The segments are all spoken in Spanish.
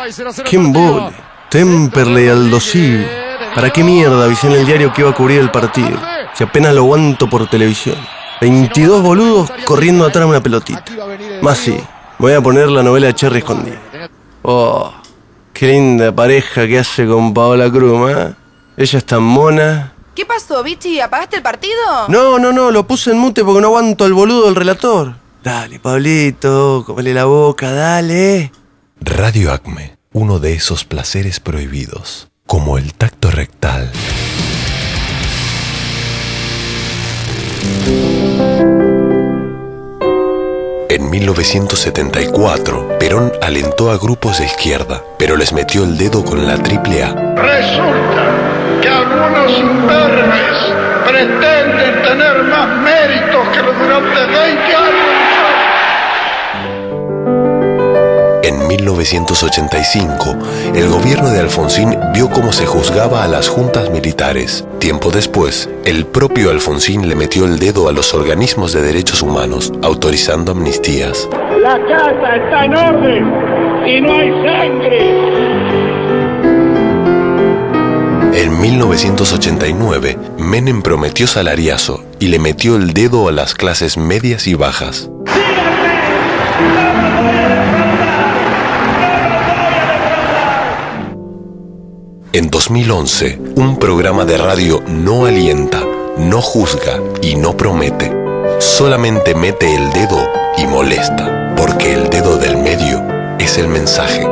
¡Qué embole! Temperley y Aldosivi. ¿Para qué mierda avisé en el diario que iba a cubrir el partido? Si apenas lo aguanto por televisión. 22 boludos corriendo atrás de una pelotita. Más sí, voy a poner la novela de Cherry escondida. Oh, qué linda pareja que hace con Paola Cruz, ¿eh? Ella es tan mona. ¿Qué pasó, Vichy? ¿Apagaste el partido? No, lo puse en mute porque no aguanto al boludo del relator. Dale, Pablito, cómele la boca, dale. Radio Acme, uno de esos placeres prohibidos, como el tacto rectal. En 1974, Perón alentó a grupos de izquierda, pero les metió el dedo con la AAA. Resulta que algunos imberbes pretenden tener más méritos que los durante 20 años. En 1985, el gobierno de Alfonsín vio cómo se juzgaba a las juntas militares. Tiempo después, el propio Alfonsín le metió el dedo a los organismos de derechos humanos, autorizando amnistías. La casa está en orden y no hay sangre. En 1989, Menem prometió salariazo y le metió el dedo a las clases medias y bajas. En 2011, un programa de radio no alienta, no juzga y no promete. Solamente mete el dedo y molesta, porque el dedo del medio es el mensaje.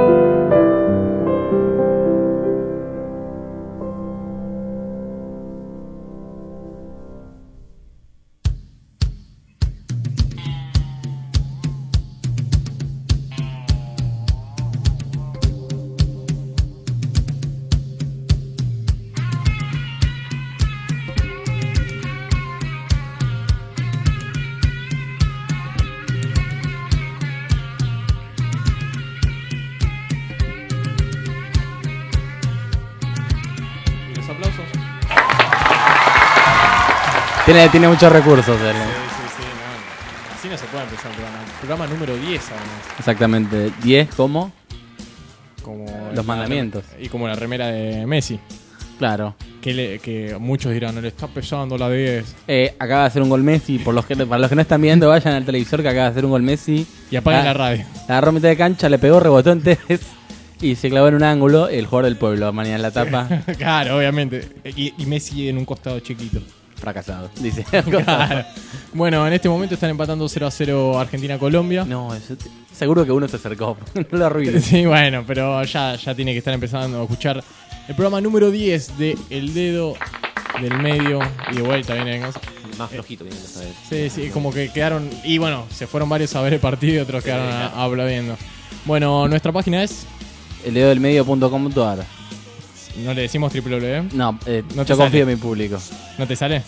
Tiene muchos recursos él. Sí, no. Así no se puede empezar el programa. El programa número 10 además. Exactamente. 10 como los mandamientos. Y como la remera de Messi. Claro. Que muchos dirán, no le está pesando la 10. Acaba de hacer un gol Messi. Para los que no están viendo, vayan al televisor que acaba de hacer un gol Messi. Y apaguen la radio. La agarró a mitad de cancha, le pegó, rebotó en tres y se clavó en un ángulo el jugador del pueblo. Mañana en la tapa. Claro, obviamente. Y Messi en un costado chiquito. Fracasado, dice. Claro. Bueno, en este momento están empatando 0-0 Argentina-Colombia. No, seguro que uno se acercó. No lo arruines. Sí, bueno, pero ya tiene que estar empezando a escuchar el programa número 10 de El Dedo del Medio. Y de vuelta viene más flojito viene esta vez. Sí, como que quedaron. Y bueno, se fueron varios a ver el partido y otros quedaron aplaudiendo. Bueno, nuestra página es eldedodelmedio.com.ar. ¿No le decimos www? No, ¿No yo confío en mi público. ¿No te sale?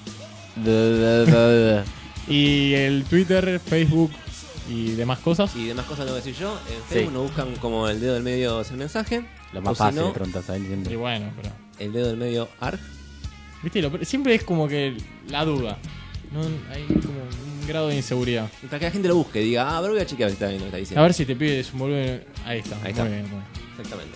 Y el Twitter, Facebook y demás cosas. Y demás cosas lo voy a decir yo. En Facebook nos buscan como El Dedo del Medio es el mensaje. Lo más fácil de preguntas ahí siempre. Y bueno, pero El Dedo del Medio ARG. ¿Viste? Siempre es como que la duda. No, hay como un grado de inseguridad. Y para que la gente lo busque, diga, a ver, voy a chequear si está bien lo que está diciendo. A ver si te pide su volumen. Ahí está. Ahí está. Muy bien. Exactamente.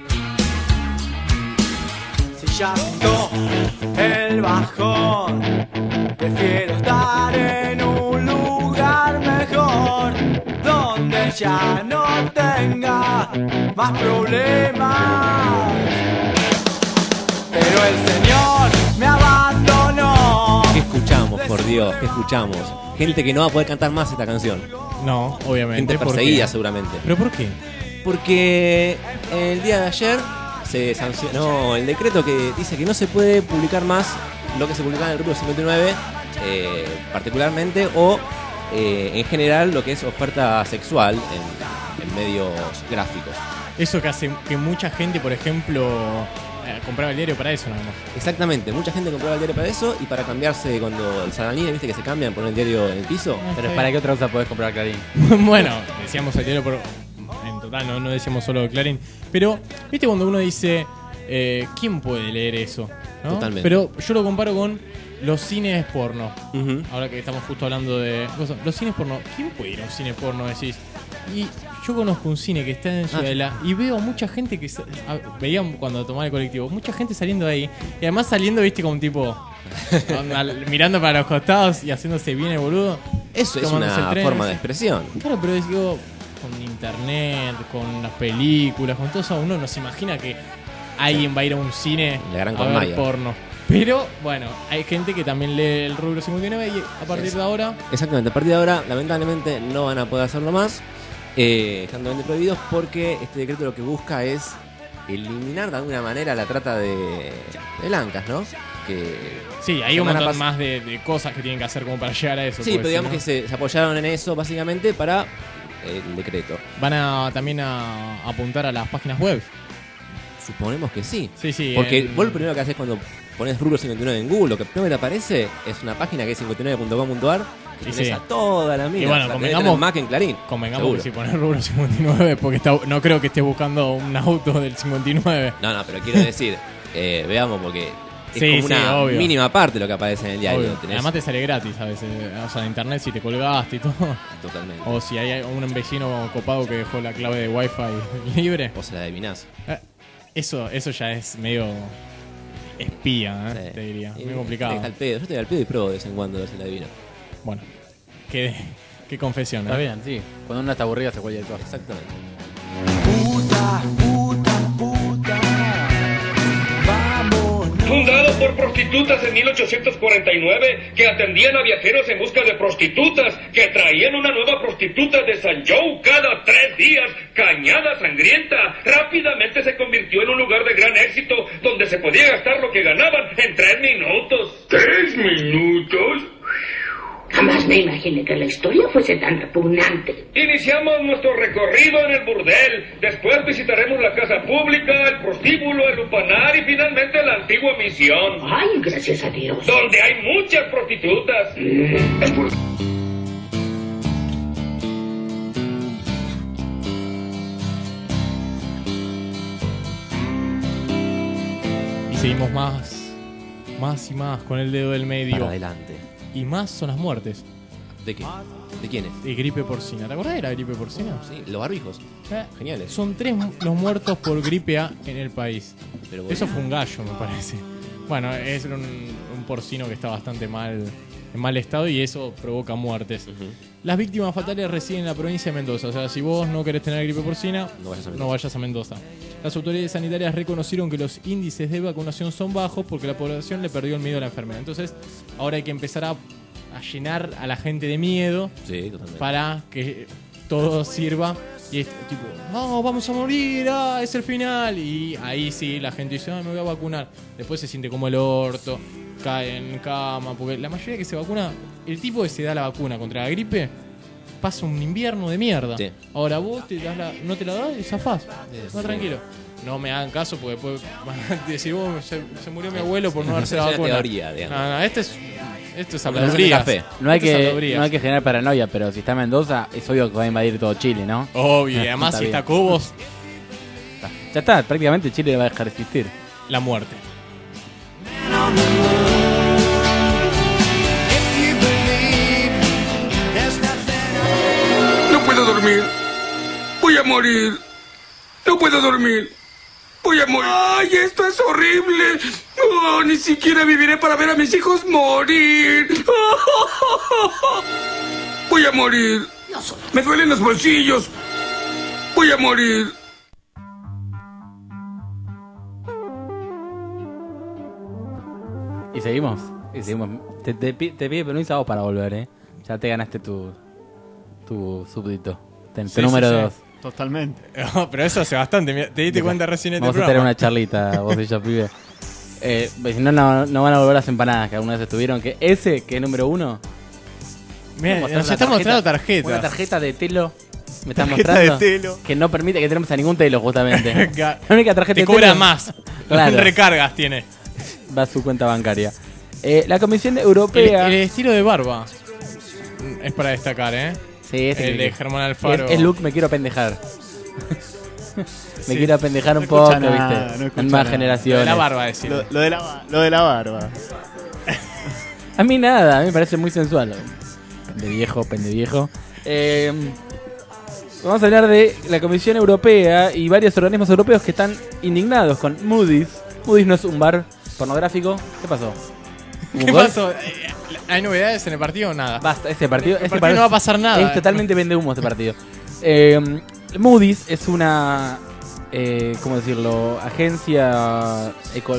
Si ya pintó el bajón, prefiero estar en un lugar mejor, donde ya no tenga más problemas. Pero el Señor me abandonó. ¿Qué escuchamos, por Dios? ¿Qué escuchamos? Gente que no va a poder cantar más esta canción. No, obviamente. Gente perseguida seguramente. ¿Pero por qué? Porque el día de ayer se sancionó el decreto que dice que no se puede publicar más lo que se publicaba en el grupo 59, particularmente, o en general lo que es oferta sexual en medios gráficos. Eso que hace que mucha gente, por ejemplo, compraba el diario para eso nada más. Exactamente, mucha gente compraba el diario para eso y para cambiarse cuando el Salanine, viste que se cambian, poner el diario en el piso. Pero ¿para qué otra cosa podés comprar Clarín? Bueno, decíamos el diario en total, no decíamos solo Clarín. Pero, viste cuando uno dice, ¿quién puede leer eso? ¿No? Totalmente. Pero yo lo comparo con los cines porno. Uh-huh. Ahora que estamos justo hablando de cosas. Los cines porno, ¿quién puede ir a un cine porno? Decís, Y yo conozco un cine que está en Ciudadela y veo mucha gente que... Veía cuando tomaba el colectivo, mucha gente saliendo de ahí. Y además saliendo, viste, como un tipo... mirando para los costados y haciéndose bien el boludo. Eso es tomándose una el tren, forma no de sé. expresión. Claro, pero digo, con internet, con las películas, con todo eso, uno no se imagina que alguien va a ir a un cine La gran a ver Colmaya. porno. Pero, bueno, hay gente que también lee el rubro 59 y a partir de ahora... Exactamente, a partir de ahora, lamentablemente, no van a poder hacerlo más. Están totalmente prohibidos porque este decreto lo que busca es eliminar de alguna manera la trata de blancas, ¿no? Que Sí, hay un semana montón más de cosas que tienen que hacer como para llegar a eso. Sí, porque pero digamos si no- que se apoyaron en eso básicamente para el decreto. Van a también a apuntar a las páginas web. Suponemos que sí. Sí, sí. Porque en- vos lo primero que haces cuando pones rubro 59 en Google, lo que primero que te aparece es una página que es 59.com.ar que Sí, tenés sí. a toda la mina. Y bueno, o sea, convengamos- tenés Mac en Clarín. Convengamos seguro. que si pones rubro 59, porque no creo que estés buscando un auto del 59. No, pero quiero decir, veamos porque es Sí, como sí, una obvio. mínima parte de lo que aparece en el diario. Obvio. Tenés Además te sale gratis a veces. O sea, de internet si te colgaste y todo. totalmente. O si hay un vecino copado que dejó la clave de wifi libre. Vos se la adivinás. Eso ya es medio espía, Sí. te diría. Y Muy complicado. Está al pedo. Yo estoy al pedo y pruebo de vez en cuando a ver si la adivino. Bueno, qué confesión. Está bien, sí. Cuando uno está aburrido hace cualquier cosa. Exactamente. Puta, puta, puta. Vámonos. Fundado por prostitutas en 1849 que atendían a viajeros en busca de prostitutas, que traían una nueva prostituta de San Joe cada 3 días, Cañada Sangrienta. Rápidamente se convirtió en un lugar de gran éxito donde se podía gastar lo que ganaban en 3 minutos. ¿3 minutos? Jamás me imaginé que la historia fuese tan repugnante. Iniciamos nuestro recorrido en el burdel. Después visitaremos la casa pública, el prostíbulo, el lupanar y finalmente la antigua misión. Ay, gracias a Dios. Donde hay muchas prostitutas. Y seguimos más y más con el dedo del medio. Para adelante. Y más son las muertes. ¿De qué? ¿De quiénes? De gripe porcina. ¿Te acordás de la gripe porcina? Sí, los barbijos. Geniales. Son 3 los muertos por gripe A en el país. Pero bueno. Eso fue un gallo, me parece. Bueno, es un porcino que está bastante en mal estado y eso provoca muertes. Las víctimas fatales residen en la provincia de Mendoza. O sea, si vos no querés tener gripe porcina, no vayas a Mendoza. Las autoridades sanitarias reconocieron que los índices de vacunación son bajos porque la población le perdió el miedo a la enfermedad. Entonces, ahora hay que empezar a llenar a la gente de miedo para que todo sirva. Y es tipo, no, vamos a morir, es el final. Y ahí sí, la gente dice, me voy a vacunar. Después se siente como el orto, cae en cama. Porque la mayoría que se vacuna, el tipo que se da la vacuna contra la gripe, pasa un invierno de mierda. Sí. Ahora vos no te la das y zafás. No, tranquilo. No me hagan caso porque después van a decir, se murió mi abuelo por no darse la Es una vacuna. teoría, digamos. No, esto es Como habladurías. café. No hay, Esto es que, habladurías. no hay que generar paranoia, pero si está en Mendoza, es obvio que va a invadir todo Chile, ¿no? Obvio, y además si bien. está Cobos, Ya está, prácticamente Chile va a dejar de existir. la muerte. No puedo dormir. Voy a morir. No puedo dormir. Voy a morir. ¡Ay, esto es horrible! Oh, ni siquiera viviré para ver a mis hijos morir. Voy a morir. Me duelen los bolsillos. Voy a morir. Y seguimos. Te pide permiso a vos para volver, ¿eh? Ya te ganaste tu súbdito. Tu Sí, número sí, sí. 2. Totalmente. Pero eso hace bastante. Te diste cuenta recién en este Vamos a tener programa. una charlita, vos y yo, pibe. Si no van a volver las empanadas que alguna vez estuvieron. Que ese, que es número 1. Mira, nos está mostrando tarjetas. Una tarjeta de telo. Me están Tarjeta mostrando. de telo. Que no permite que tenemos a ningún telo, justamente. La única tarjeta Te de cobra telo. más. Claro. Recargas tiene. Va a su cuenta bancaria. La Comisión Europea. El estilo de barba es para destacar, ¿eh? Sí, el de Germán Alfaro. Es look, me quiero pendejar. Me Sí. quiero apendejar No un poco, escucha nada, ¿viste? no escucha En más nada. generaciones. La barba, decir. Lo de la barba. A mí nada, a mí me parece muy sensual. Pende viejo. Vamos a hablar de la Comisión Europea y varios organismos europeos que están indignados con Moody's. Moody's no es un bar pornográfico. ¿Qué pasó? ¿Qué pasó? ¿Hay novedades en el partido o nada? Basta, este partido no va a pasar nada. Es totalmente vende humo este partido. Moody's es una, ¿cómo decirlo? Agencia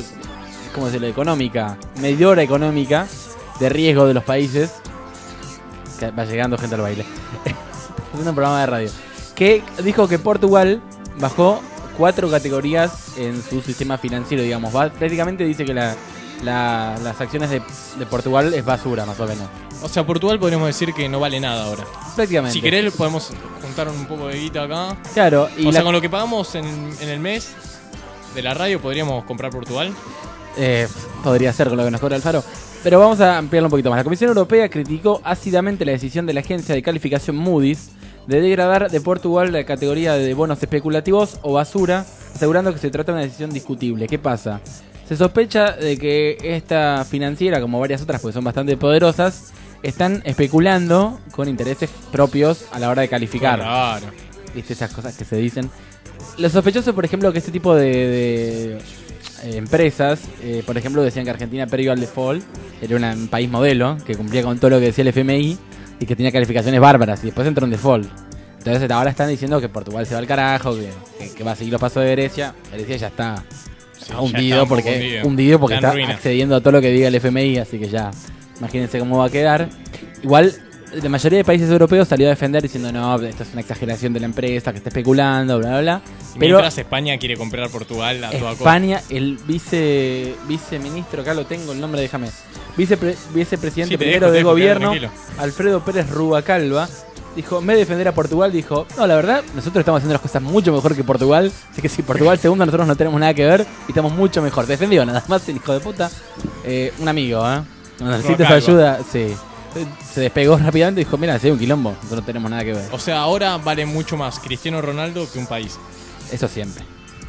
económica, medidora económica de riesgo de los países. Que va llegando gente al baile. Es un programa de radio. Que dijo que Portugal bajó 4 categorías en su sistema financiero, digamos. Prácticamente dice que las acciones de Portugal es basura, más o menos. O sea, Portugal podríamos decir que no vale nada ahora. Prácticamente. Si querés podemos juntar un poco de guita acá. Claro. O sea, con lo que pagamos en el mes de la radio, ¿podríamos comprar Portugal? Podría ser con lo que nos cobra el Faro. Pero vamos a ampliarlo un poquito más. La Comisión Europea criticó ácidamente la decisión de la agencia de calificación Moody's de degradar de Portugal la categoría de bonos especulativos o basura, asegurando que se trata de una decisión discutible. ¿Qué pasa? Se sospecha de que esta financiera, como varias otras, porque son bastante poderosas, están especulando con intereses propios a la hora de calificar. Claro. ¿Viste esas cosas que se dicen? Lo sospechoso, por ejemplo, que este tipo de empresas, por ejemplo, decían que Argentina previo al default era un país modelo, que cumplía con todo lo que decía el FMI y que tenía calificaciones bárbaras, y después entró en default. Entonces ahora están diciendo que Portugal se va al carajo, que va a seguir los pasos de Grecia. Grecia ya está hundido porque está accediendo a todo lo que diga el FMI, así que ya imagínense cómo va a quedar. Igual la mayoría de países europeos salió a defender diciendo no, esto es una exageración de la empresa que está especulando, bla, bla, bla. Pero mientras España quiere comprar a Portugal a toda costa. España, el viceministro, acá lo tengo el nombre, déjame. Vicepresidente primero del gobierno, Alfredo Pérez Rubalcaba, dijo, en vez de defender a Portugal, dijo, no, la verdad, nosotros estamos haciendo las cosas mucho mejor que Portugal, así que si Portugal segundo, nosotros no tenemos nada que ver y estamos mucho mejor. Defendió nada más el hijo de puta. Un amigo, cuando necesitas ayuda, sí. Se despegó rápidamente y dijo, mira, si hay un quilombo, nosotros no tenemos nada que ver. O sea, ahora vale mucho más Cristiano Ronaldo que un país. Eso siempre.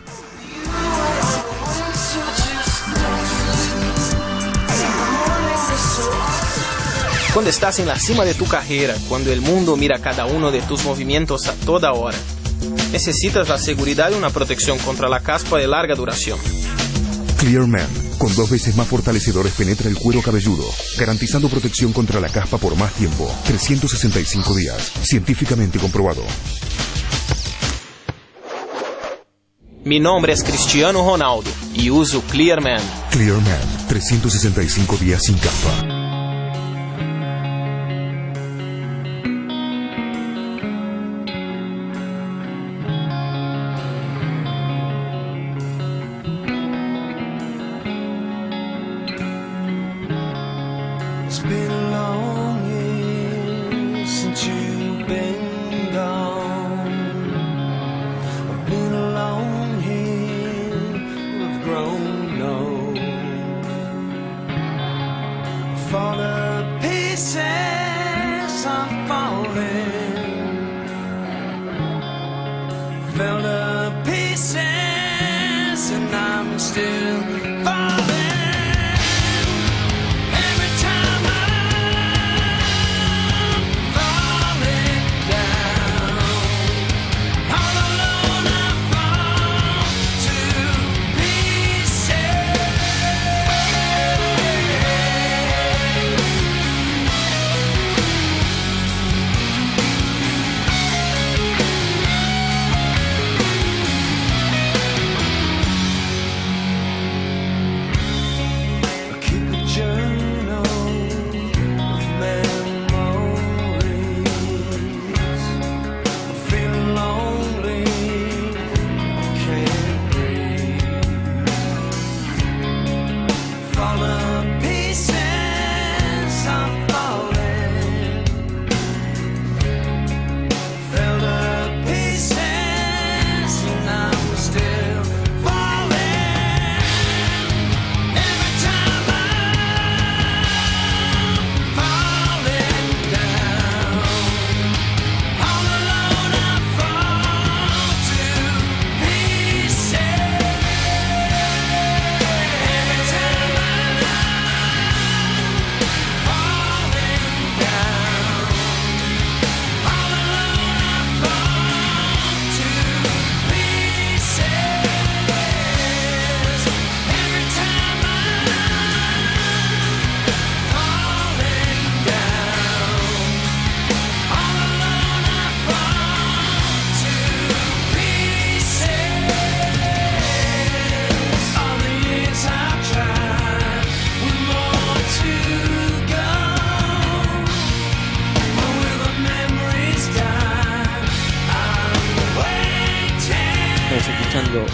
Cuando estás en la cima de tu carrera, cuando el mundo mira cada uno de tus movimientos a toda hora, necesitas la seguridad y una protección contra la caspa de larga duración. Clearman, con 2 veces más fortalecedores, penetra el cuero cabelludo, garantizando protección contra la caspa por más tiempo. 365 días, científicamente comprobado. Mi nombre es Cristiano Ronaldo y uso Clearman. Clearman, 365 días sin caspa.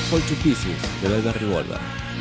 Fall to Pieces de Velvet Revolver.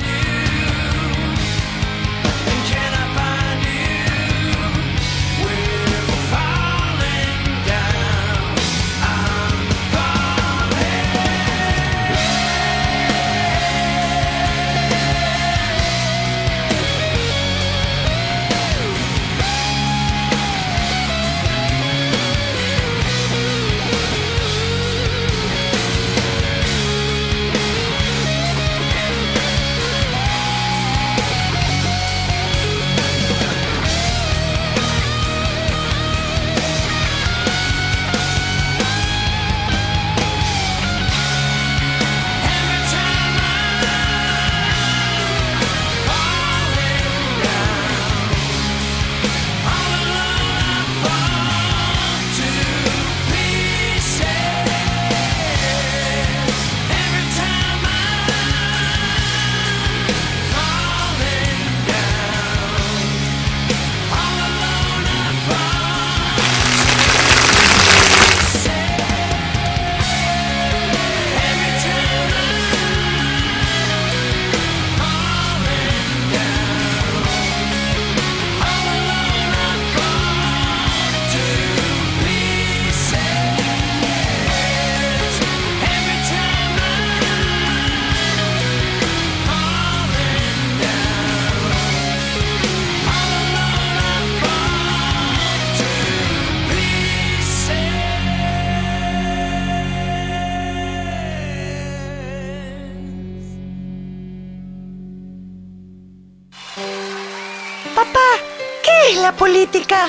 La política.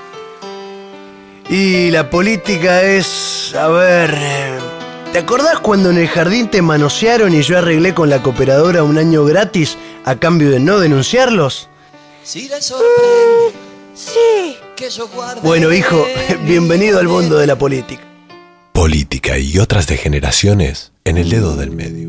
Y la política es... A ver... ¿Te acordás cuando en el jardín te manosearon y yo arreglé con la cooperadora un año gratis a cambio de no denunciarlos? Si le sorprende, sí. Que yo guarde. Bueno, hijo, bienvenido al mundo de la política. Política y otras degeneraciones en el dedo del medio.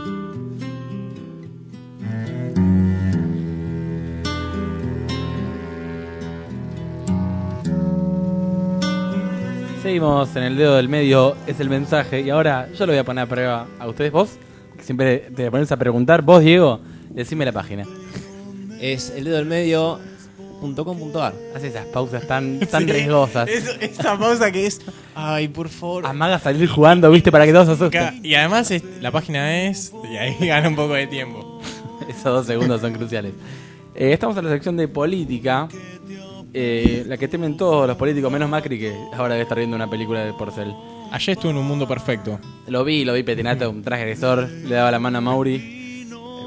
Seguimos en el dedo del medio, es el mensaje. Y ahora yo lo voy a poner a prueba a ustedes. Vos, que siempre te pones a preguntar. Vos, Diego, decime la página. Es el dedo del medio.com.ar. Hace esas pausas tan riesgosas. Esa pausa que es... Ay, por favor. Amaga salir jugando, viste, para que todos se asusten. Y además la página es... Y ahí gana un poco de tiempo. Esos 2 segundos son cruciales. Estamos en la sección de política. La que temen todos los políticos, menos Macri, que ahora debe estar viendo una película de Porcel. Ayer estuve en Un Mundo Perfecto. Lo vi petinato, un transgresor, le daba la mano a Mauri.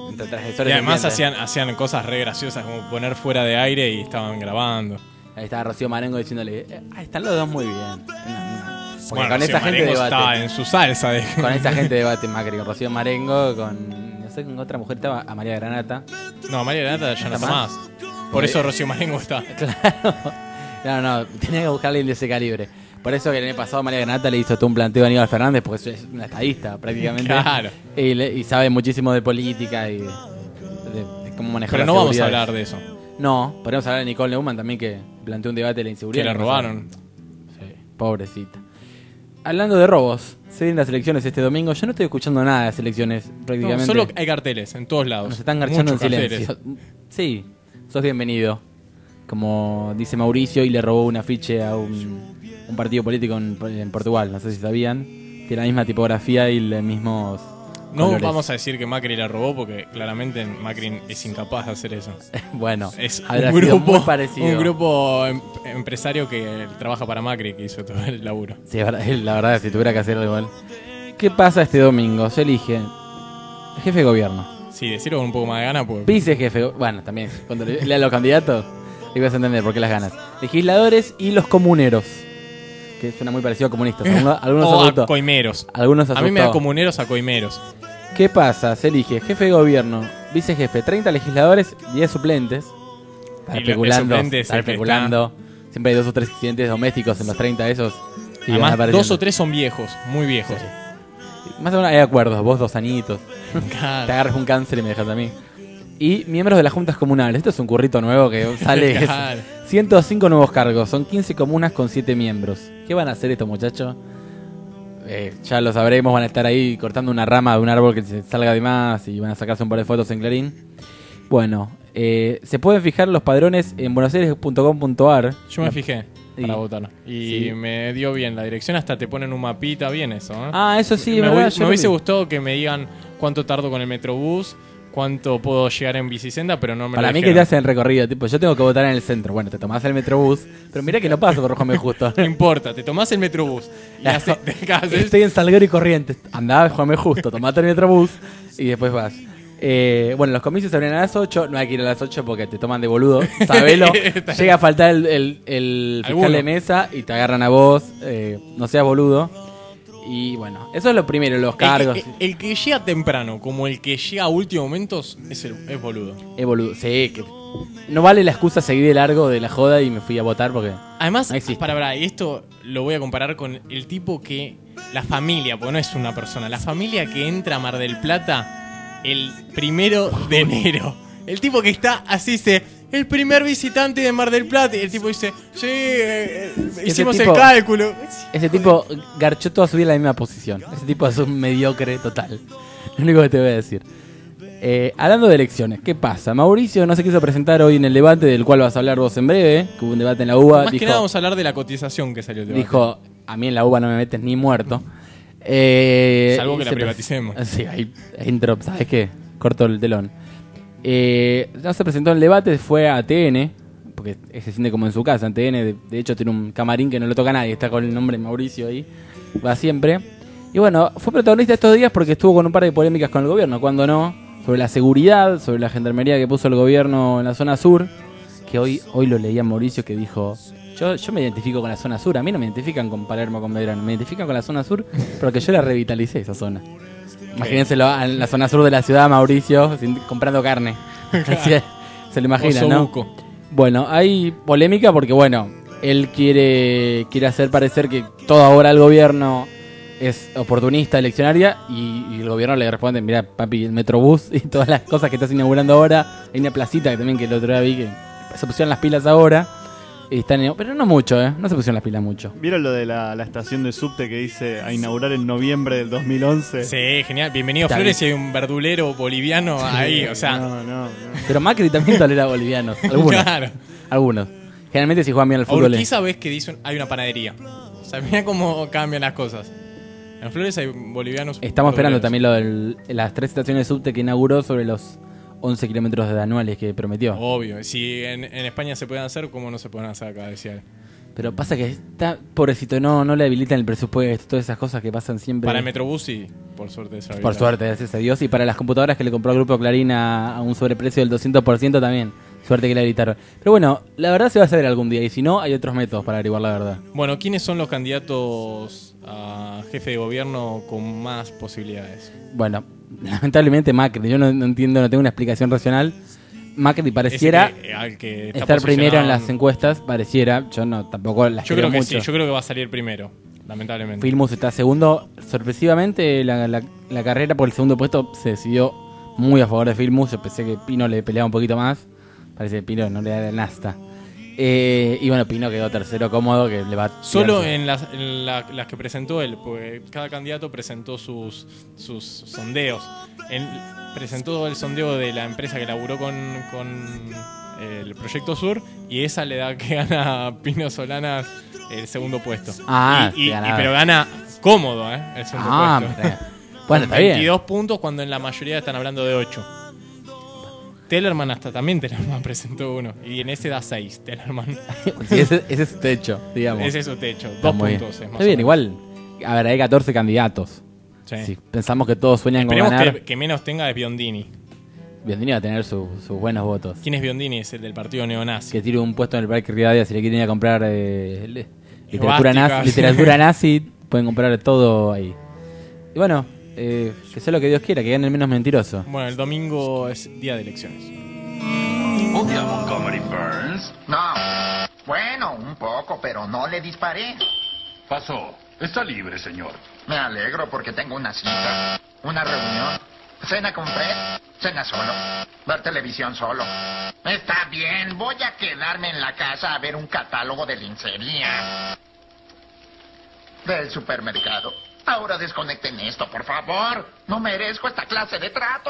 Y además hacían cosas re graciosas, como poner fuera de aire y estaban grabando. Ahí estaba Rocío Marengo diciéndole, están los dos muy bien. Porque bueno, con esa gente debate. Estaba en su salsa. Con esa gente debate Macri, con Rocío Marengo, con otra mujer, estaba a María Granata. No, a María Granata ya no está más. Por eso Rocío Marengo está. Claro. No, tenía que buscar a alguien de ese calibre. Por eso que el año pasado María Granata le hizo todo un planteo a Aníbal Fernández, porque es una estadista prácticamente. Claro. Y sabe muchísimo de política y de cómo manejar Pero la no vamos seguridad. a hablar de eso. No, podemos hablar de Nicole Neumann también, que planteó un debate de la inseguridad. Que la robaron. Sí, pobrecita. Hablando de robos, se vienen las elecciones este domingo. Yo no estoy escuchando nada de las elecciones prácticamente. No, solo hay carteles en todos lados. Nos están garchando en Muchos silencio. Sí, sos bienvenido. Como dice Mauricio, y le robó un afiche a un partido político en Portugal. No sé si sabían. Tiene la misma tipografía y los mismos No colores. vamos a decir que Macri la robó, porque claramente Macri es incapaz de hacer eso. Bueno, es habrá un sido grupo, muy parecido. un grupo empresario que trabaja para Macri, que hizo todo el laburo. Sí, la verdad, si tuviera que hacerlo igual. ¿Qué pasa este domingo? Se elige jefe de gobierno. Sí, decirlo con un poco más de gana, pues. Vicejefe, bueno, también, cuando lea los candidatos, ahí vas a entender por qué las ganas. Legisladores y los comuneros, que suena muy parecido a comunistas. Algunos o asustó. a coimeros. Algunos asustó. A mí me da comuneros a coimeros. ¿Qué pasa? Se elige jefe de gobierno, vicejefe, 30 legisladores, 10 suplentes. Está especulando. Siempre hay 2 o 3 accidentes domésticos en los 30 esos. Y además, 2 o 3 son viejos, muy viejos. Sí. Más o menos hay acuerdos, vos 2 añitos. Claro. Te agarras un cáncer y me dejas a mí. Y miembros de las juntas comunales. Esto es un currito nuevo que sale. Claro. 105 nuevos cargos. Son 15 comunas con 7 miembros. ¿Qué van a hacer estos muchachos? ya lo sabremos, van a estar ahí cortando una rama de un árbol que se salga de más y van a sacarse un par de fotos en Clarín. Bueno, se pueden fijar los padrones en buenosaires.com.ar. Yo me fijé para votar y me dio bien la dirección, hasta te ponen un mapita, bien eso, ¿eh? Ah, eso sí, me ¿verdad? me hubiese gustado que me digan cuánto tardo con el Metrobús, cuánto puedo llegar en bicicenda, pero no me Para lo mí que te hacen recorrido, tipo, yo tengo que votar en el centro. Bueno, te tomás el Metrobús, pero mirá que no paso por Rojo Me Justo. No importa, te tomás el Metrobús y Estoy en Salguero y Corrientes. Andá, Juanme Justo, tomate el Metrobús y después vas. Bueno, los comicios se abren a las 8. No hay que ir a las 8 porque te toman de boludo. Sabelo. Llega a faltar el fiscal de mesa y te agarran a vos. No seas boludo. Y bueno, eso es lo primero, los cargos. El que llega temprano, como el que llega a últimos momentos, es boludo. Es boludo, sí. Que no vale la excusa seguir de largo de la joda y me fui a votar porque. Además, no existe. para, esto lo voy a comparar con el tipo que. La familia, porque no es una persona. La familia que entra a Mar del Plata el 1 de enero. El tipo que está así dice, el primer visitante de Mar del Plata. Y el tipo dice, sí, hicimos el cálculo. Ese tipo garchó toda su vida en la misma posición. Ese tipo es un mediocre total. Lo único que te voy a decir. Hablando de elecciones, ¿qué pasa? Mauricio no se quiso presentar hoy en el debate del cual vas a hablar vos en breve, que hubo un debate en la UBA. Más que nada vamos a hablar de la cotización que salió el debate. Dijo, a mí en la UBA no me metes ni muerto. Salvo que la privaticemos. Sí, ahí intro, ¿sabes qué? Corto el telón. Ya se presentó en el debate, fue a TN, porque se siente como en su casa. En TN, de hecho, tiene un camarín que no lo toca nadie, está con el nombre Mauricio ahí, va siempre. Y bueno, fue protagonista estos días porque estuvo con un par de polémicas con el gobierno, cuando no, sobre la seguridad, sobre la gendarmería que puso el gobierno en la zona sur, que hoy lo leía Mauricio que dijo... Yo me identifico con la zona sur, a mí no me identifican con Palermo, con Belgrano, me identifican con la zona sur porque yo la revitalicé esa zona. Imagínenselo en la zona sur de la ciudad, Mauricio, comprando carne. Se lo imaginan, ¿no? Bueno, hay polémica porque, bueno, él quiere hacer parecer que toda obra del gobierno es oportunista, eleccionaria, y el gobierno le responde, mira, papi, el Metrobús y todas las cosas que estás inaugurando ahora, hay una placita que también que el otro día vi que se pusieron las pilas ahora. Pero no mucho, no se pusieron las pilas mucho. ¿Vieron lo de la estación de subte que dice a inaugurar en noviembre del 2011? Sí, genial. Bienvenido Flores y hay un verdulero boliviano ahí, o sea... No. Pero Macri también tolera bolivianos. Algunos. Claro. Algunos. Generalmente si juegan bien al fútbol. Urquiza ves que dice hay una panadería. O sea, mira cómo cambian las cosas. En Flores hay bolivianos... Estamos esperando también lo de las 3 estaciones de subte que inauguró sobre los 11 kilómetros de anuales que prometió. Obvio, si en España se pueden hacer, ¿cómo no se pueden hacer acá? Decía él. Pero pasa que está pobrecito, no le habilitan el presupuesto, todas esas cosas que pasan siempre. Para el Metrobús sí, por suerte. Por suerte, gracias a Dios. Y para las computadoras que le compró el Grupo Clarín a un sobreprecio del 200% también. Suerte que le habilitaron. Pero bueno, la verdad se va a saber algún día. Y si no, hay otros métodos para averiguar la verdad. Bueno, ¿quiénes son los candidatos a jefe de gobierno con más posibilidades? Bueno, lamentablemente Macri. Yo no entiendo, no tengo una explicación racional. Macri pareciera que estar primero en las encuestas. Pareciera, yo no, tampoco las creo que mucho. Sí, yo creo que va a salir primero, lamentablemente. Filmus está segundo. Sorpresivamente la carrera por el segundo puesto se decidió muy a favor de Filmus. Yo pensé que Pino le peleaba un poquito más. Parece que Pino no le da el nasta. Y bueno, Pino quedó tercero cómodo, que le va a solo en las que presentó él, porque cada candidato presentó sus sondeos. Él presentó el sondeo de la empresa que laburó con el Proyecto Sur, y esa le da que gana a Pino Solanas el segundo puesto. Pero gana cómodo, el segundo puesto. Bueno, está bien. 22 puntos cuando en la mayoría están hablando de 8. Tellerman Tellerman presentó uno. Y en ese da 6, Tellerman. Sí, ese es su techo, digamos. Ese es su techo. 2 puntos es más. Está bien, igual. A ver, hay 14 candidatos. Sí. Si pensamos que todos sueñan con ganar. Esperemos que menos tenga es Biondini. Biondini va a tener sus buenos votos. ¿Quién es Biondini? Es el del partido neonazi. Que tiene un puesto en el Parque Rivadavia. Si le quieren ir a comprar literatura nazi, pueden comprar todo ahí. Y bueno, que sea lo que Dios quiera, que gane el menos mentiroso. Bueno, el domingo es día de elecciones. ¿Un día Montgomery Burns? No. Bueno, un poco, pero no le disparé. Pasó. Está libre, señor. Me alegro porque tengo una cita, una reunión, cena con Fred, cena solo, ver televisión solo. Está bien, voy a quedarme en la casa a ver un catálogo de lencería. Del supermercado. Ahora desconecten esto, por favor. No merezco esta clase de trato.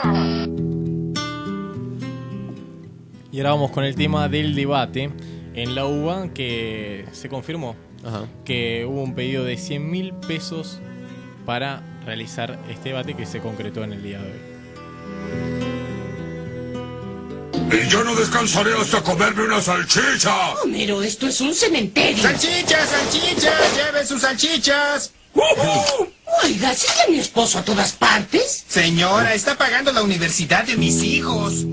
Y ahora vamos con el tema del debate en la UBA, que se confirmó que hubo un pedido de 100.000 pesos para realizar este debate que se concretó en el día de hoy. Y yo no descansaré hasta comerme una salchicha. Homero, esto es un cementerio. ¡Salchichas, salchichas! ¡Lleve sus salchichas! Oiga, ¿sigue mi esposo a todas partes? Señora, está pagando la universidad de mis hijos.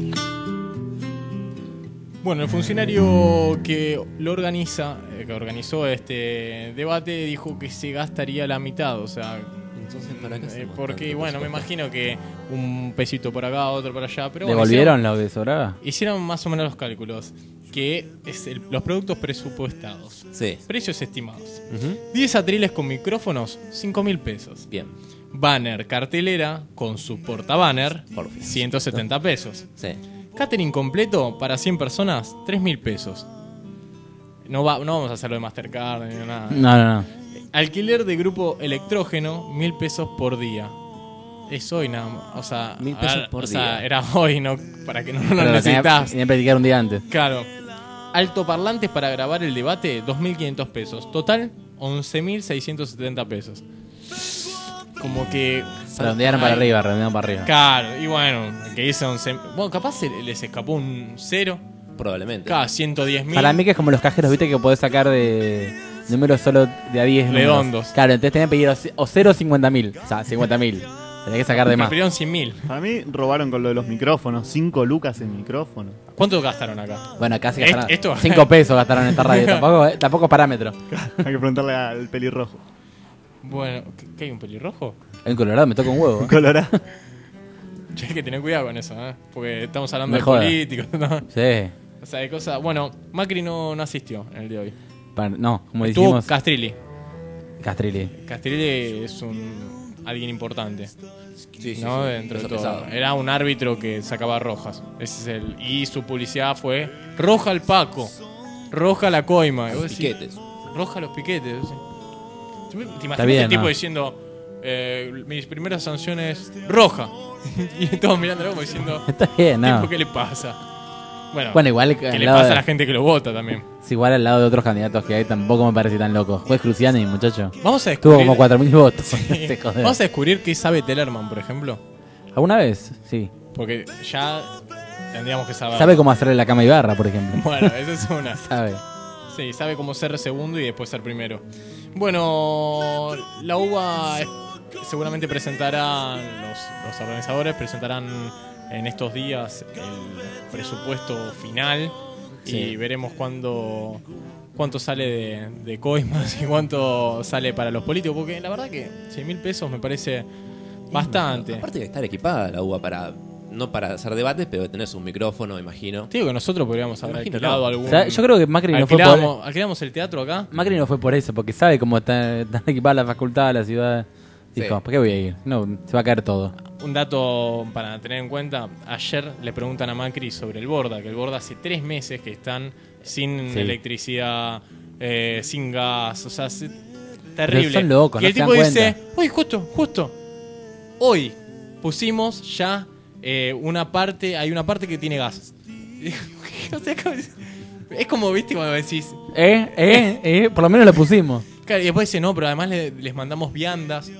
Bueno, el funcionario que lo organizó este debate dijo que se gastaría la mitad, o sea, entonces para qué porque bueno, me imagino que un pesito por acá, otro por allá, pero ¿devolvieron lo que sobraba? Hicieron más o menos los cálculos, que es los productos presupuestados, precios estimados. 10 atriles con micrófonos, 5.000 pesos. Bien. Banner, cartelera con su portabanner, 170 pesos. Sí. Catering completo para 100 personas, 3.000 pesos. No vamos a hacerlo de Mastercard ni nada. No. Alquiler de grupo electrógeno, 1.000 pesos por día. Es hoy nada más. O sea, 1.000 pesos por día. O sea, era hoy, no para que no lo Pero necesitas. tenía que practicar un día antes. Claro. Altoparlantes para grabar el debate, 2.500 pesos. Total, 11.670 pesos. Como que... Redondearon para arriba. Claro, y bueno, que hizo 11... Bueno, capaz les escapó un 0. Probablemente. Cada 110.000. Para mí que es como los cajeros, viste, que podés sacar de números solo de a 10 redondos. Números. Claro, entonces tenés que pedir o 0 o 50.000. O sea, 50.000. Tenés que sacar de más. Me pidieron 100.000. Para mí robaron con lo de los micrófonos. 5 lucas en micrófono. ¿Cuánto gastaron acá? Bueno, acá se gastaron. ¿Esto? 5 pesos gastaron en esta radio. Tampoco es parámetro. Hay que preguntarle al pelirrojo. Bueno, ¿qué hay un pelirrojo? En Colorado me toca un huevo. En Colorado. Che, hay que tener cuidado con eso, ¿eh? Porque estamos hablando Me de joda. políticos, ¿no? Sí. O sea, de cosas... Bueno, Macri no asistió en el de hoy. No, como Estuvo dijimos... Castrilli. Castrilli es alguien importante. Sí, ¿no? Dentro de todo. Pesado. Era un árbitro que sacaba rojas. Ese es y su publicidad fue roja al Paco, roja la coima. Los piquetes. Roja los piquetes. ¿Te imaginas bien, el tipo ¿no? diciendo mis primeras sanciones roja? Y todos mirándolo como diciendo Está bien, ¿no? ¿Qué le pasa? Bueno, igual ¿qué le pasa a la gente que lo vota también? Es igual al lado de otros candidatos que hay, tampoco me parece tan loco. Juez Cruciani, muchacho. Vamos a Tuvo descubrir... como 4.000 votos. Sí. Se jodió. Vamos a descubrir qué sabe Tellerman, por ejemplo. ¿Alguna vez? Sí. Porque ya tendríamos que saber. Sabe cómo hacerle la cama a Ibarra, por ejemplo. Bueno, esa es una. Sabe. Sí, sabe cómo ser segundo y después ser primero. Bueno, la UBA seguramente presentarán, los organizadores presentarán en estos días el presupuesto final. Sí. Y veremos cuánto sale de coimas y cuánto sale para los políticos. Porque la verdad que 100.000 pesos me parece bastante. Aparte de estar equipada la UBA para... No para hacer debates, pero tenés un micrófono, imagino. Digo que nosotros podríamos haber alquilado algún... O sea, yo creo que Macri no fue por... ¿Alquilamos el teatro acá? Macri no fue por eso, porque sabe cómo están equipadas la facultad, la ciudad. Dijo, ¿para qué voy a ir? No, se va a caer todo. Un dato para tener en cuenta. Ayer le preguntan a Macri sobre el Borda, que el Borda hace 3 meses que están sin electricidad, sin gas, o sea, terrible. Pero son locos, y el no tipo se dan dice, cuenta. uy, justo, hoy pusimos ya hay una parte que tiene gas. O sea, es como, viste, cuando decís... por lo menos lo pusimos. Claro, y después dice, no, pero además les mandamos viandas.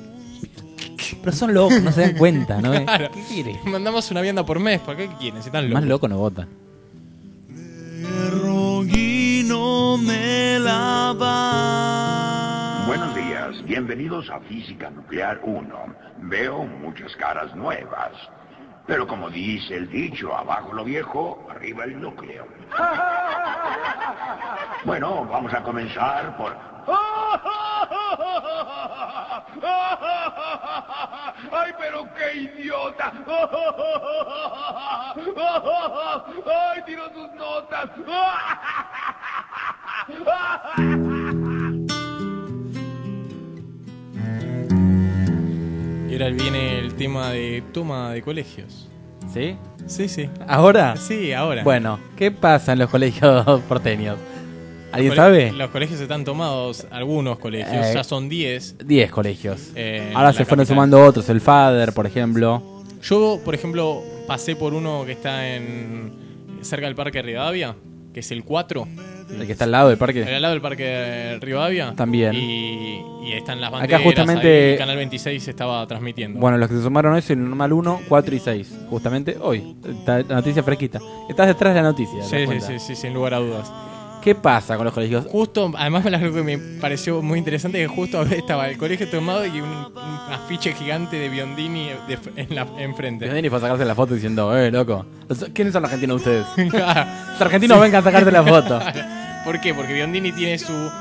Pero son locos, no se dan cuenta, ¿no? Claro. ¿Qué quiere? Mandamos una vianda por mes, ¿para qué quieren? Si están locos. Más loco no vota. Buenos días, bienvenidos a Física Nuclear 1. Veo muchas caras nuevas. Pero como dice el dicho, abajo lo viejo, arriba el núcleo. Bueno, vamos a comenzar por... ¡Ay, pero qué idiota! ¡Ay, tiró sus notas! Y ahora viene el tema de toma de colegios. ¿Sí? Sí. ¿Ahora? Sí, ahora. Bueno, ¿qué pasa en los colegios porteños? ¿Alguien sabe? Los colegios están tomados, algunos colegios, ya son 10. 10 colegios. la Ahora se fueron capital. sumando otros, el FADER, por ejemplo. Yo, por ejemplo, pasé por uno que está cerca del Parque Rivadavia, que es el 4. El que está al lado del parque. Al lado del Parque Rivadavia. También. Y están las banderas. Acá justamente ahí, Canal 26 estaba transmitiendo. Bueno, los que se sumaron hoy son el normal 1, 4 y 6. Justamente hoy. Está la noticia fresquita. Estás detrás de la noticia. Sí, sin lugar a dudas. ¿Qué pasa con los colegios? Justo, además algo que me pareció muy interesante, que justo estaba el colegio tomado y un afiche gigante de Biondini enfrente. Biondini fue a sacarse la foto diciendo, loco, ¿quiénes son los argentinos ustedes? Los argentinos vengan a sacarte la foto. ¿Por qué? Porque Biondini tiene su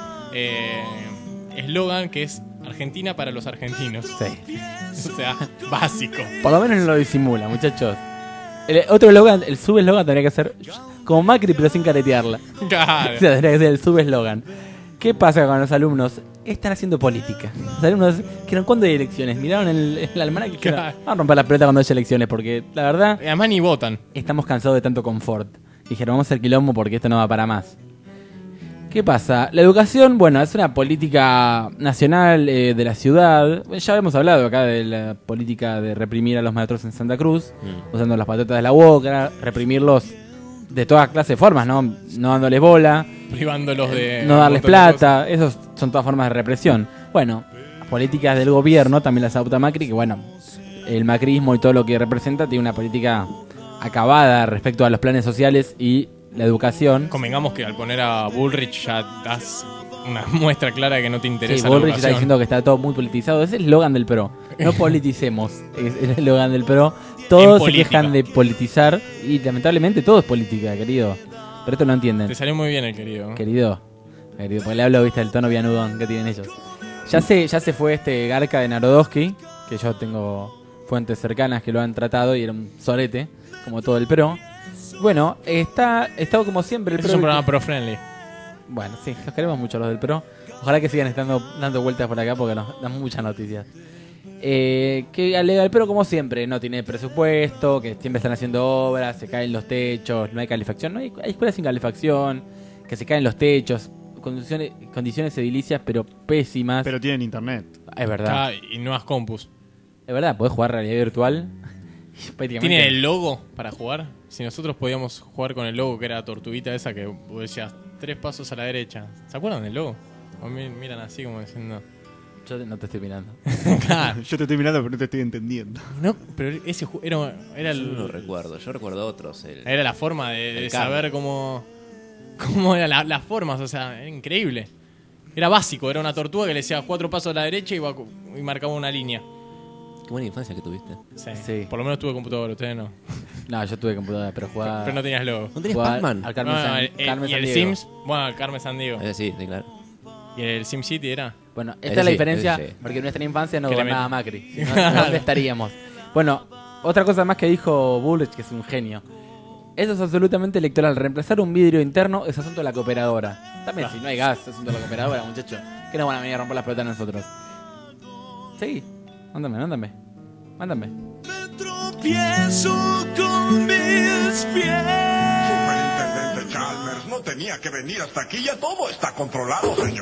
eslogan que es Argentina para los argentinos. Sí. O sea, básico. Por lo menos no lo disimula, muchachos. Otro eslogan, el sub-eslogan tendría que ser como Macri, pero sin caretearla. Claro. O sea, tendría que ser el sub-eslogan. ¿Qué pasa con los alumnos? Están haciendo política. Los alumnos dijeron, ¿cuándo hay elecciones? Miraron el almanaque y dijeron, vamos a romper la pelota cuando haya elecciones, porque la verdad... Además ni votan. Estamos cansados de tanto confort. Dijeron, vamos a hacer quilombo porque esto no va para más. ¿Qué pasa? La educación, bueno, es una política nacional de la ciudad. Ya hemos hablado acá de la política de reprimir a los maestros en Santa Cruz, usando las patatas de la boca, reprimirlos de todas clases de formas, ¿no? No dándoles bola, privándolos de... no darles plata, esos son todas formas de represión. Bueno, políticas del gobierno también las adopta Macri, que bueno, el macrismo y todo lo que representa tiene una política acabada respecto a los planes sociales y la educación. Convengamos que al poner a Bullrich ya das una muestra clara de que no te interesa la Bullrich educación. está diciendo que está todo muy politizado. Es el eslogan del PRO. No politicemos. Es el eslogan del PRO. Todos se quejan de politizar y lamentablemente todo es política, querido. Pero esto no entienden. Te salió muy bien el querido. Querido, porque le hablo, viste, el tono vianudón que tienen ellos. Ya se fue Garca de Narodowski, que yo tengo fuentes cercanas que lo han tratado y era un sorete, como todo el PRO. Bueno, está como siempre el PRO. Es un programa pro-friendly. Bueno, sí, los queremos mucho los del PRO. Ojalá que sigan estando dando vueltas por acá porque nos dan muchas noticias. Que alega el PRO como siempre, no tiene presupuesto, que siempre están haciendo obras, se caen los techos, no hay calefacción, hay escuelas sin calefacción, que se caen los techos, condiciones edilicias pero pésimas. Pero tienen internet. Es verdad. Y nuevas compus. Es verdad, podés jugar realidad virtual. ¿Tienen el logo para jugar? Si nosotros podíamos jugar con el logo que era la tortuguita esa que vos decías 3 pasos a la derecha. ¿Se acuerdan del logo? O miran así como diciendo... Yo no te estoy mirando. Claro. Yo te estoy mirando pero no te estoy entendiendo. No, pero ese era el... Yo no recuerdo, yo recuerdo otros. Era la forma de saber cómo eran las formas, o sea, era increíble. Era básico, era una tortuga que le decía 4 pasos a la derecha y marcaba una línea. Qué buena infancia que tuviste. Sí. Por lo menos tuve computadora, ustedes no. No, yo tuve computadora, pero jugaba... Pero no tenías logo. ¿No tenías Pac-Man? Al Carmen y el Sims, bueno, al Carmen Sandiego. Sí, claro. ¿Y el SimCity era? Bueno, esta es la diferencia, porque en nuestra infancia no gobernaba Macri. Si no, ¿dónde estaríamos? Bueno, otra cosa más que dijo Bullrich, que es un genio. Eso es absolutamente electoral. Reemplazar un vidrio interno es asunto de la cooperadora. También, si no hay gas, es asunto de la cooperadora, muchachos. Que no van a venir a romper las pelotas a nosotros. Sí, mándame. Tropiezo con mis pies. Superintendente Chalmers, no tenía que venir hasta aquí, ya todo está controlado, señor.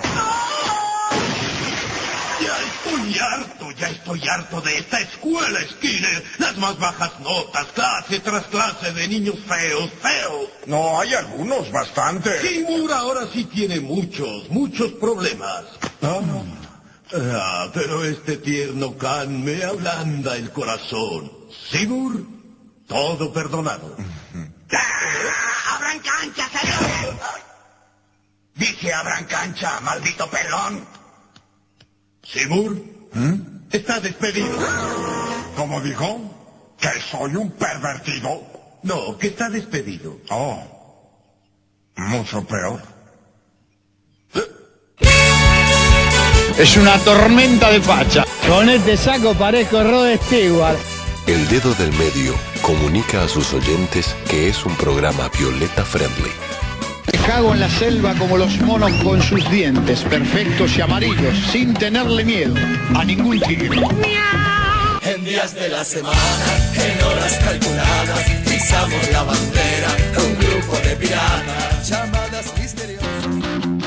Ya estoy harto de esta escuela, Skinner. Las más bajas notas, clase tras clase de niños feos. No, hay algunos, bastante. Seymour ahora sí tiene muchos problemas. Pero este tierno Khan me ablanda el corazón. Seymour, todo perdonado. ¡Abran cancha, señor! Dije abran cancha, maldito pelón. Seymour, está despedido. ¿Cómo dijo? ¿Que soy un pervertido? No, que está despedido. Oh, mucho peor. Es una tormenta de facha. Con este saco parezco Rod Stewart. El Dedo del Medio comunica a sus oyentes que es un programa Violeta Friendly. Cago en la selva como los monos con sus dientes, perfectos y amarillos, sin tenerle miedo a ningún tigre. En días de la semana, en horas calculadas, izamos la bandera, un grupo de piratas, llamadas misteriosas.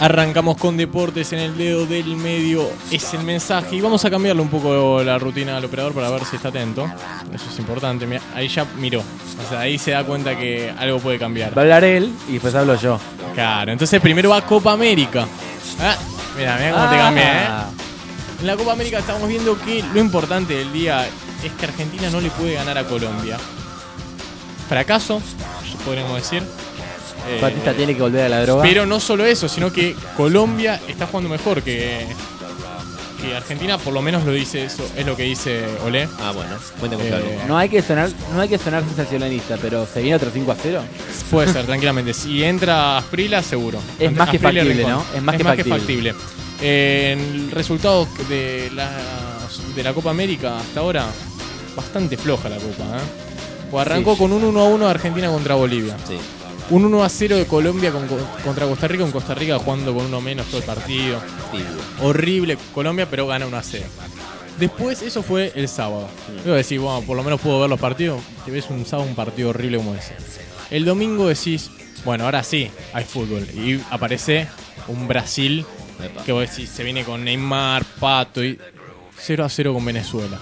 Arrancamos con deportes en el dedo del medio, es el mensaje. Y vamos a cambiarle un poco la rutina al operador para ver si está atento. Eso es importante. Mirá, ahí ya miró. O sea, ahí se da cuenta que algo puede cambiar. Va a hablar él y después hablo yo. Claro, entonces primero va Copa América. Mira cómo te cambié, En la Copa América estamos viendo que lo importante del día es que Argentina no le puede ganar a Colombia. Fracaso, podríamos decir. Batista tiene que volver a la droga. Pero no solo eso, sino que Colombia está jugando mejor que Argentina, por lo menos lo dice eso, es lo que dice Olé. Bueno, cuenta con claro. No hay que sonar sensacionalista, pero ¿se viene otro 5-0? Puede ser, tranquilamente. Si entra Asprila, seguro. Es más que factible, ¿no? Es más que factible. El resultado de la Copa América hasta ahora, bastante floja la Copa. Pues arrancó con un 1-1 Argentina contra Bolivia. Sí. Un 1-0 de Colombia contra Costa Rica, con Costa Rica jugando con uno menos todo el partido. Horrible Colombia, pero gana 1-0. Después, eso fue el sábado. Debo decir, bueno, por lo menos puedo ver los partidos. Te ves un sábado un partido horrible como ese. El domingo decís, bueno, ahora sí, hay fútbol. Y aparece un Brasil que vos decís, se viene con Neymar, Pato y 0-0 con Venezuela.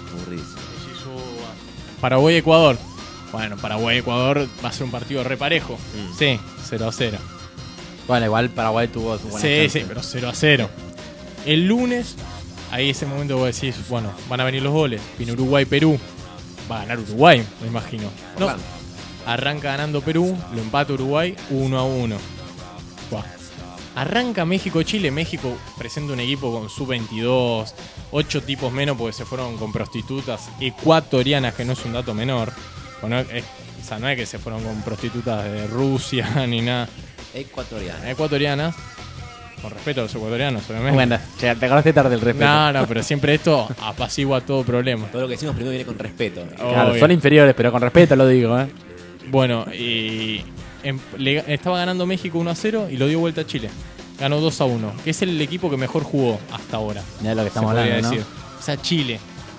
Paraguay-Ecuador. Bueno, Paraguay-Ecuador va a ser un partido reparejo. Sí, 0-0. Bueno, igual Paraguay tuvo su buena chance. Sí, pero 0-0. El lunes, ahí ese momento vos decís, bueno, van a venir los goles. Viene Uruguay-Perú. Va a ganar Uruguay, me imagino. No, arranca ganando Perú, lo empata Uruguay 1-1. Arranca México-Chile. México presenta un equipo con sub-22, 8 tipos menos porque se fueron con prostitutas ecuatorianas, que no es un dato menor. Bueno, o sea, no es que se fueron con prostitutas de Rusia ni nada. Ecuatorianas. Con respeto a los ecuatorianos, obviamente. Bueno, te agarraste tarde del respeto. No, pero siempre esto apacigua todo problema. Todo lo que decimos primero viene con respeto. Claro, son inferiores, pero con respeto lo digo, Bueno, y estaba ganando México 1-0 y lo dio vuelta a Chile. Ganó 2-1, que es el equipo que mejor jugó hasta ahora. Mirá lo que estamos hablando, ¿no? O sea, Chile,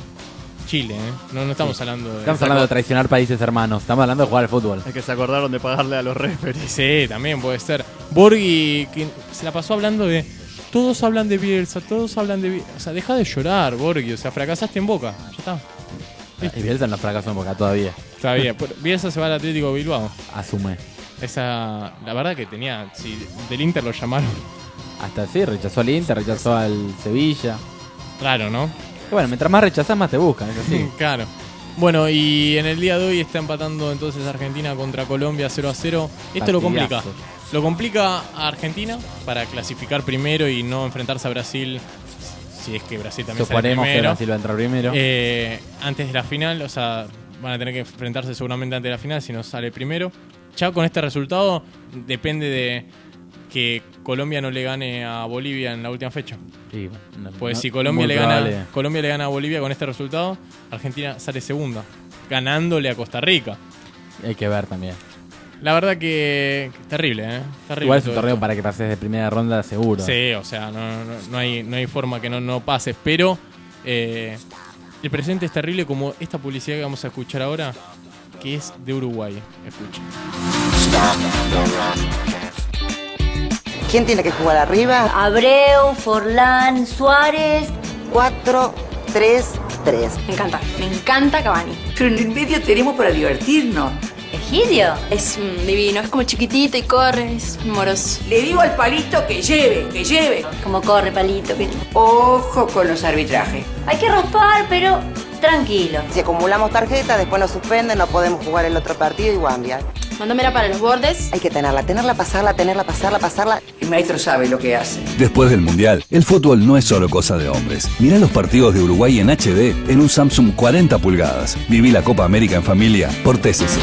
no estamos hablando de... Estamos hablando de traicionar países hermanos. Estamos hablando de jugar al fútbol. Es que se acordaron de pagarle a los referees. Sí, también puede ser. Borghi, que se la pasó hablando de... Todos hablan de Bielsa, O sea, deja de llorar, Borghi. O sea, fracasaste en Boca. Ya está. Y Bielsa no fracasó en Boca todavía. Bielsa se va al Atlético de Bilbao. Asume. La verdad que tenía... Si del Inter lo llamaron. Hasta sí, rechazó al Inter, rechazó al Sevilla. Claro, ¿no? Bueno, mientras más rechazás, más te buscan, es así. Claro. Bueno, y en el día de hoy está empatando entonces Argentina contra Colombia 0-0. Esto lo complica. Lo complica a Argentina para clasificar primero y no enfrentarse a Brasil, si es que Brasil también sale primero. Que Brasil va a entrar primero. Antes de la final, o sea, van a tener que enfrentarse seguramente antes de la final si no sale primero. Ya con este resultado depende de que Colombia no le gane a Bolivia en la última fecha. Sí, pues si Colombia le gana a Bolivia con este resultado, Argentina sale segunda, ganándole a Costa Rica. Hay que ver también. La verdad que terrible, terrible. Igual es un torneo para que pases de primera ronda seguro. Sí, o sea, no hay forma que no pases, pero el presente es terrible, como esta publicidad que vamos a escuchar ahora, que es de Uruguay. Escuchen. ¿Quién tiene que jugar arriba? Abreu, Forlán, Suárez. 4-3-3. Me encanta Cavani. Pero en el medio tenemos para divertirnos. ¿Egidio? Es divino, es como chiquitito y corre, es moroso. Le digo al palito que lleve. Como corre, palito. Ojo con los arbitrajes. Hay que raspar, pero tranquilo. Si acumulamos tarjetas, después nos suspenden, no podemos jugar el otro partido y cambia. Mándamela para los bordes. Hay que tenerla, pasarla. El maestro sabe lo que hace. Después del Mundial, el fútbol no es solo cosa de hombres. Mirá los partidos de Uruguay en HD en un Samsung 40 pulgadas. Viví la Copa América en familia por TCC.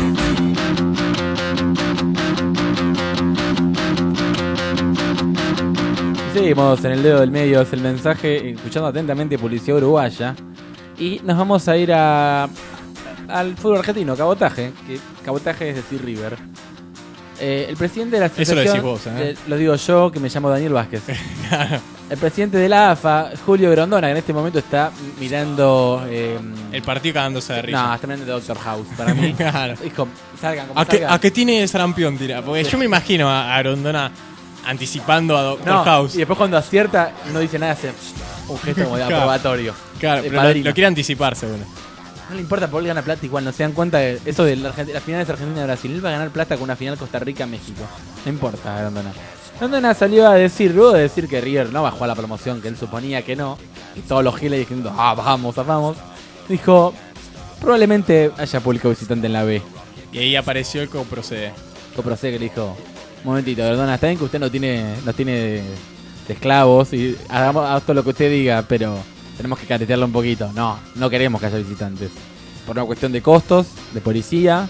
Seguimos en el dedo del medio, es el mensaje, escuchando atentamente publicidad uruguaya. Y nos vamos a ir al fútbol argentino, cabotaje. Que cabotaje es decir River. El presidente de la asociación... Eso lo decís vos, lo digo yo, que me llamo Daniel Vázquez. El presidente de la AFA, Julio Grondona, que en este momento está mirando... el partido cagándose de risa. No, está mirando Doctor House, para mí. Claro. Hijo, salgan como ¿A qué tiene sarampión, tira? Porque yo me imagino a Grondona anticipando a Doctor No, House. y después cuando acierta, no dice nada, hace un gesto como de aprobatorio. Claro, De pero padrino. lo quiere anticipar, seguro. No le importa porque él gana plata igual, no se dan cuenta de eso de las finales Argentina-Brasil. Él va a ganar plata con una final Costa Rica-México. No importa, Grondona. Grondona salió a decir, luego de decir que River no bajó a la promoción, que él suponía que no, y todos los giles diciendo, vamos, dijo, probablemente haya público visitante en la B. Y ahí apareció el Coprocede. Coprocede que le dijo, un momentito, Grondona, está bien que usted no tiene de esclavos y hagamos todo lo que usted diga, pero tenemos que caretearlo un poquito. No queremos que haya visitantes. Por una cuestión de costos, de policía,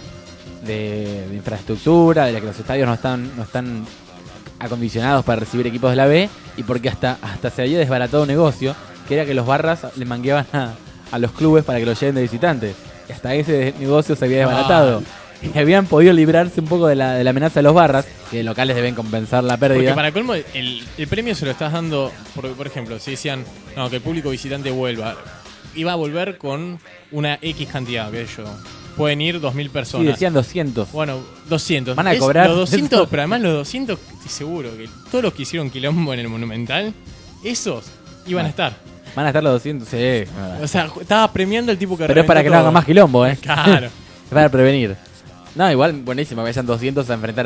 de infraestructura, de que los estadios no están acondicionados para recibir equipos de la B, y porque hasta se había desbaratado un negocio, que era que los barras le mangueaban a los clubes para que los lleven de visitantes. Y hasta ese negocio se había desbaratado. Y habían podido librarse un poco de la amenaza de los barras, que locales deben compensar la pérdida. Porque para colmo, el premio se lo estás dando, por ejemplo, si decían que el público visitante vuelva, iba a volver con una X cantidad, que yo. Pueden ir 2.000 personas. Sí, decían 200. Bueno, 200. Van a cobrar. Los 200, pero además los 200, estoy seguro que todos los que hicieron quilombo en el Monumental, esos iban a estar. Van a estar los 200, sí. O sea, estaba premiando el tipo que pero es para que no hagan más quilombo, Claro. Es para prevenir. No, igual buenísimo que vayan 200 a enfrentar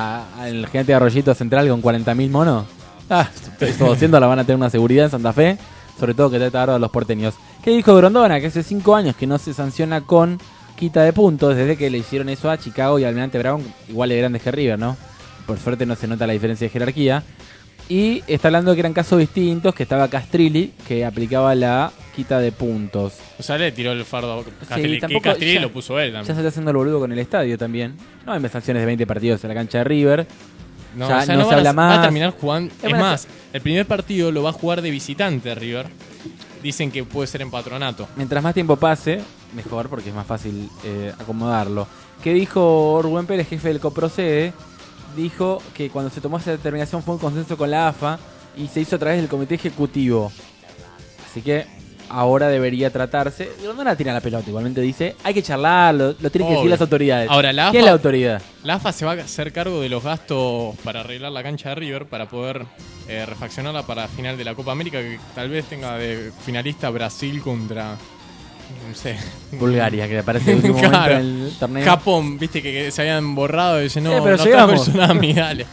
al gigante de Arroyito Central con 40.000 monos. Esos 200 la van a tener una seguridad en Santa Fe, sobre todo que trata ahora a los porteños. ¿Qué dijo Grondona? Que hace 5 años que no se sanciona con quita de puntos, desde que le hicieron eso a Chicago y Almirante Brown, igual de grandes que River, ¿no? Por suerte no se nota la diferencia de jerarquía. Y está hablando de que eran casos distintos, que estaba Castrilli, que aplicaba la quita de puntos. O sea, le tiró el fardo a Castrilli, tampoco, que Castrilli ya, lo puso él también. Ya se está haciendo el boludo con el estadio también. No hay sanciones de 20 partidos en la cancha de River. No, ya o sea, no se habla más. Va a terminar jugando. Es más, el primer partido lo va a jugar de visitante River. Dicen que puede ser en Patronato. Mientras más tiempo pase, mejor, porque es más fácil acomodarlo. ¿Qué dijo Rubén Pérez, jefe del Coprocede? Dijo que cuando se tomó esa determinación fue un consenso con la AFA y se hizo a través del comité ejecutivo. Así que ahora debería tratarse. Grondona tira la pelota, igualmente dice, hay que charlar, lo tienen que decir las autoridades. Ahora, la AFA, ¿qué es la autoridad? La AFA se va a hacer cargo de los gastos para arreglar la cancha de River, para poder refaccionarla para final de la Copa América, que tal vez tenga de finalista Brasil contra, no sé, Bulgaria, que aparece en el último momento en el torneo. Japón, viste que se habían borrado y dicen, no llegamos. Personas amigables.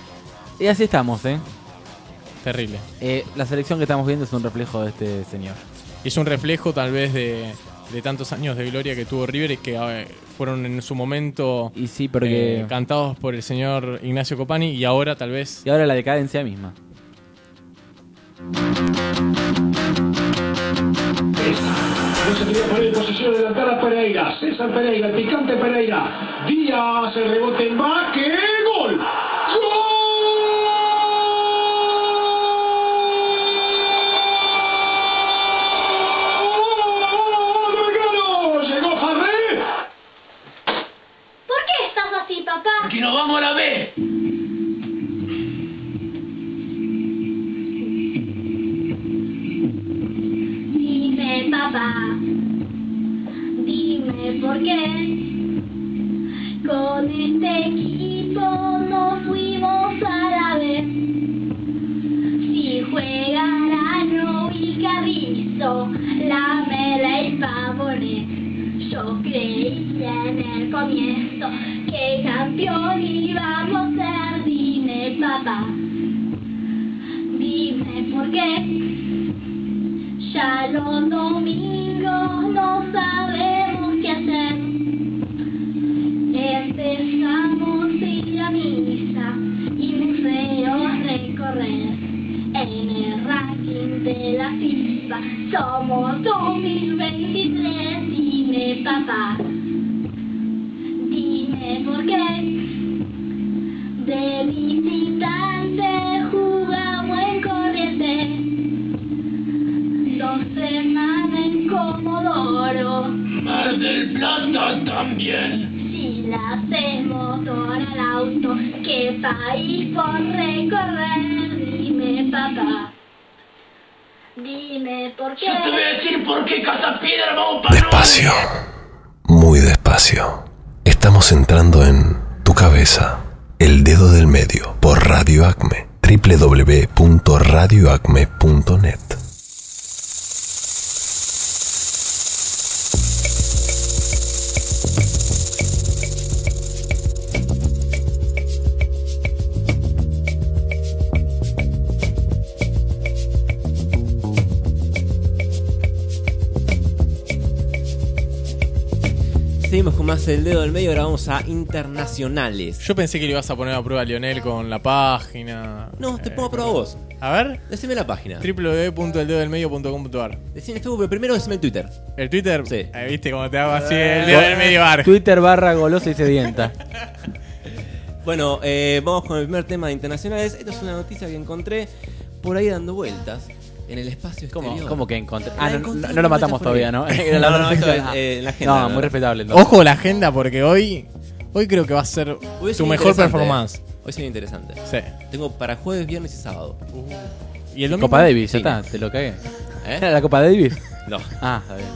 Y así estamos, Terrible. La selección que estamos viendo es un reflejo de este señor. Es un reflejo tal vez de tantos años de gloria que tuvo River y que fueron en su momento y sí, porque cantados por el señor Ignacio Copani y ahora tal vez... Y ahora la decadencia misma. Conseguiría poner en posición de la Pereira. César Pereira, el picante Pereira. Díaz, el rebote en baque. ¡Gol! ¡Gol! ¡Aquí nos vamos a la B! Dime, papá, dime por qué con este equipo no fuimos a la B. Si juega Arano y Carrizo, Lamela y Pavone, yo creía en el comienzo que campeón íbamos a ser. Dime, papá, dime por qué ya los domingos no sabemos qué hacer. Empezamos a ir a misa y museos recorrer. En el ranking de la FIFA somos 2023. Dime, papá, dime por qué de visitante jugamos en Corrientes, 2 semanas en Comodoro, Mar del Plata también. Si le hacemos motor al auto, ¿qué país por recorrer? Dime, papá, dime por qué. Yo te voy a decir por qué Casa Piedra vamos para Despacio, muy despacio. Estamos entrando en tu cabeza, El Dedo del Medio por Radio Acme. www.radioacme.net. Seguimos con más El Dedo del Medio, ahora vamos a internacionales. Yo pensé que le ibas a poner a prueba a Lionel con la página. No, te pongo a prueba vos. A ver. Decime la página. www.eldedodelmedio.com.ar. Decime el Facebook, pero primero decime el Twitter. ¿El Twitter? Sí. ¿Viste cómo te hago así el Dedo del Medio bar? Twitter /goloso y sedienta. Bueno, vamos con el primer tema de internacionales. Esto es una noticia que encontré por ahí dando vueltas en el espacio exterior. ¿Cómo que encontré? La No encontré lo matamos todavía, ¿no? No, esto es, en la agenda. No, muy respetable. Entonces. Ojo la agenda porque hoy creo que va a ser tu mejor performance. Hoy sería interesante. Sí. Tengo para jueves, viernes y sábado. ¿Y el domingo? Copa Davis, ya está, te lo cagué. ¿Era la Copa Davis? No. Ah, está bien.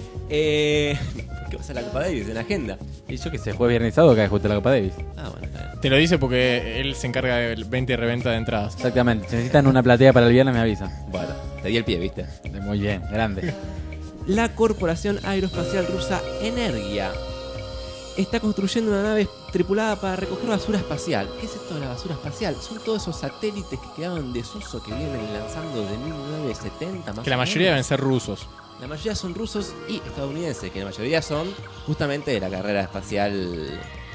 ¿Qué pasa en la Copa Davis? En la agenda. Y yo que sé, jueves, viernes y sábado cae justo la Copa Davis. Ah, bueno, está bien. Te lo dice porque él se encarga de venta y reventa de entradas. Exactamente. Si necesitan una platea para el viernes, me avisan. Bueno, te di el pie, ¿viste? Muy bien, grande. La Corporación Aeroespacial Rusa Energia está construyendo una nave tripulada para recoger basura espacial. ¿Qué es esto de la basura espacial? Son todos esos satélites que quedaron en desuso que vienen lanzando desde 1970 más. Que la mayoría deben ser rusos. La mayoría son rusos y estadounidenses, que la mayoría son justamente de la carrera espacial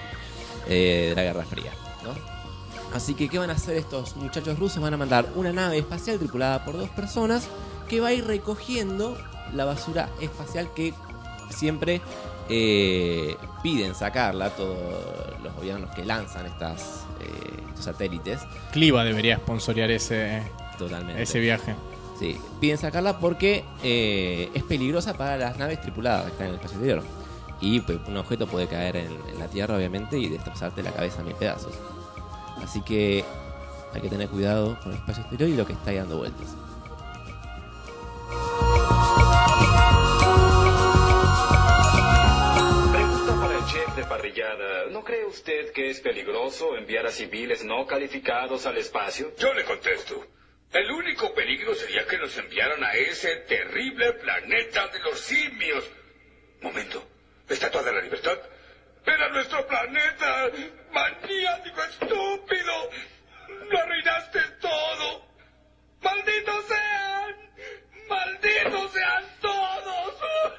de la Guerra Fría, ¿no? Así que, ¿qué van a hacer estos muchachos rusos? Van a mandar una nave espacial tripulada por 2 personas que va a ir recogiendo la basura espacial que siempre piden sacarla todos los gobiernos que lanzan estos satélites. Cliva debería sponsorear ese viaje. Sí, piden sacarla porque es peligrosa para las naves tripuladas que están en el espacio exterior. Y pues, un objeto puede caer en la Tierra, obviamente, y destrozarte la cabeza a 1000 pedazos. Así que hay que tener cuidado con el espacio exterior y lo que está ahí dando vueltas. Pregunta para el chef de parrillada. ¿No cree usted que es peligroso enviar a civiles no calificados al espacio? Yo le contesto. El único peligro sería que nos enviaran a ese terrible planeta de los simios. Momento. ¿Estatua de la Libertad? ¡Era nuestro planeta! ¡Maniático estúpido! ¡Lo arruinaste todo! ¡Malditos sean! ¡Malditos sean todos!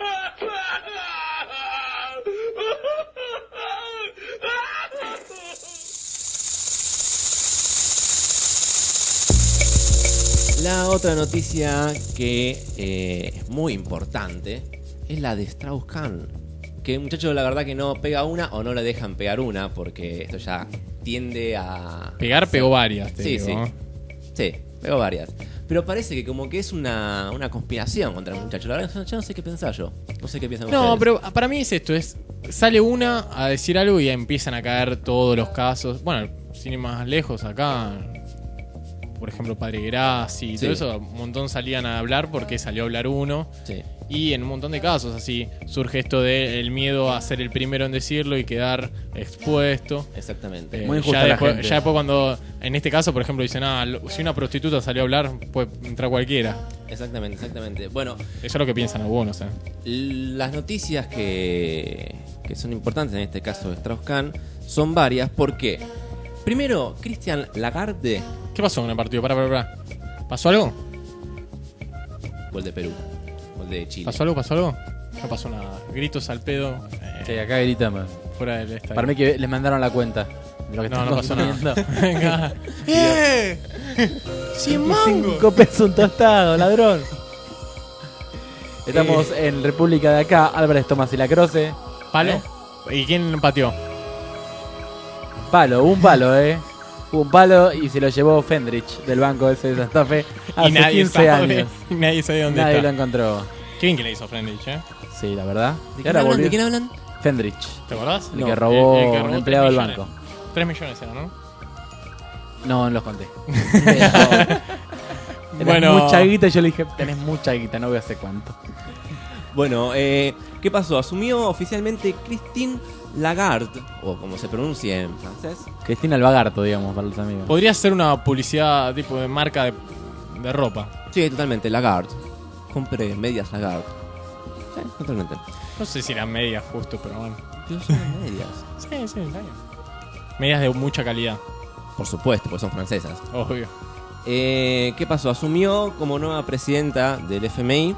La otra noticia que es muy importante es la de Strauss-Kahn. Que muchacho, la verdad que no pega una o no le dejan pegar una, porque esto ya tiende a... Pegó varias, te sí, digo. Sí, pegó varias. Pero parece que como que es una conspiración contra el muchacho. La verdad, yo no sé qué pensar yo. No sé qué piensan ustedes. No, pero para mí es esto, sale una a decir algo y ya empiezan a caer todos los casos. Bueno, sin ir más lejos, acá, por ejemplo, Padre Grassi y todo eso, un montón salían a hablar porque salió a hablar uno. Sí. Y en un montón de casos así surge esto del miedo a ser el primero en decirlo y quedar expuesto. Exactamente. Muy injusta ya la gente. después cuando, en este caso, por ejemplo, dicen, si una prostituta salió a hablar, puede entrar cualquiera. Exactamente. Bueno, eso es lo que piensan algunos. Las noticias que son importantes en este caso de Strauss-Kahn son varias. ¿Por qué? Primero, Christian Lagarde. ¿Qué pasó en el partido? Pará. ¿Pasó algo? Gol de Perú. Gol de Chile. ¿Pasó algo? No pasó nada. Gritos al pedo. Sí, acá gritan. Fuera del estadio. Para mí que les mandaron la cuenta de lo que no pasó nada. Venga. 5 pesos un tostado, ladrón. Estamos en República de acá. Álvarez Tomás y Lacroce. ¿Palo? ¿Y quién pateó? Un palo. Un palo y se lo llevó Fendrich del banco ese de Santa Fe hace 15 años. Y nadie sabe dónde está. Nadie lo encontró. Qué bien que le hizo Fendrich, Sí, la verdad. ¿De quién hablan? Fendrich. ¿Te acordás? El que robó un empleado del banco. 3 millones era, ¿no? No los conté. Bueno, mucha guita y yo le dije, tenés mucha guita, no voy a hacer cuánto. Bueno, ¿qué pasó? Asumió oficialmente Christine Lagarde, o como se pronuncia en francés. Cristina el Lagarto, digamos, para los amigos. Podría ser una publicidad tipo de marca de ropa. Sí, totalmente, Lagarde. Compré medias Lagarde. Sí, totalmente. No sé si eran medias justo, pero bueno. Pero son medias. Sí, está bien. Medias de mucha calidad. Por supuesto, porque son francesas. Obvio. ¿Qué pasó? Asumió como nueva presidenta del FMI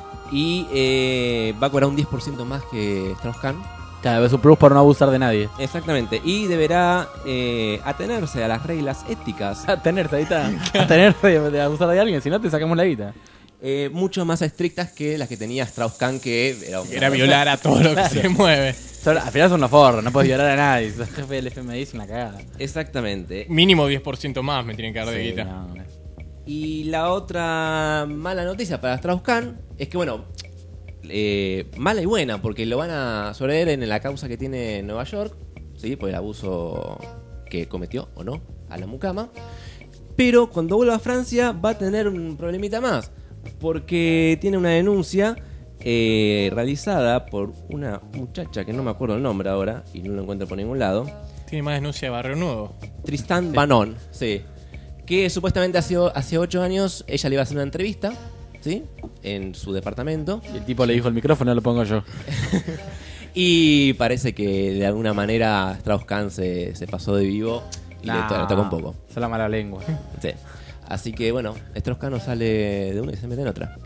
y va a cobrar un 10% más que Strauss-Kahn. Cada vez un plus por no abusar de nadie. Exactamente. Y deberá atenerse a las reglas éticas. Atenerse, ahí está. Atenerse de abusar de alguien, si no te sacamos la guita. Mucho más estrictas que las que tenía Strauss-Kahn, que era violar a todo lo que se mueve. Al final son unos forros, no puedes violar a nadie. Sos jefe del FMI, es una cagada. Exactamente. Mínimo 10% más me tienen que dar de guita. No. Y la otra mala noticia para Strauss-Kahn es que, bueno, mala y buena, porque lo van a sobrevivir en la causa que tiene en Nueva York, ¿sí? Por el abuso que cometió o no a la mucama. Pero cuando vuelva a Francia va a tener un problemita más, porque tiene una denuncia realizada por una muchacha que no me acuerdo el nombre ahora y no lo encuentro por ningún lado. Tiene más denuncia de Barrio Nuevo. Tristan Banon, sí. Que supuestamente hace 8 años ella le iba a hacer una entrevista, ¿sí? En su departamento. Y el tipo le dijo: el micrófono lo pongo yo. Y parece que de alguna manera Strauss-Kahn se pasó de vivo y le tocó un poco. Es la mala lengua. Sí. Así que bueno, Strauss-Kahn no sale de una y se mete en otra.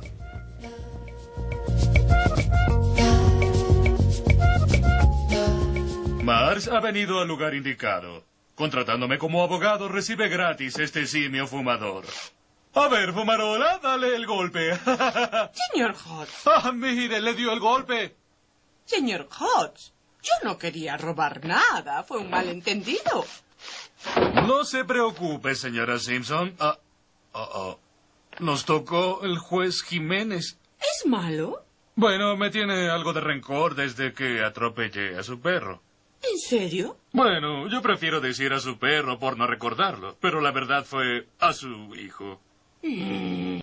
Mars ha venido al lugar indicado. Contratándome como abogado, recibe gratis este simio fumador. A ver, fumarola, dale el golpe. Señor Hodge. Ah, mire, le dio el golpe. Señor Hodge, yo no quería robar nada. Fue un malentendido. No se preocupe, señora Simpson. Nos tocó el juez Jiménez. ¿Es malo? Bueno, me tiene algo de rencor desde que atropellé a su perro. ¿En serio? Bueno, yo prefiero decir a su perro por no recordarlo, pero la verdad fue a su hijo. Y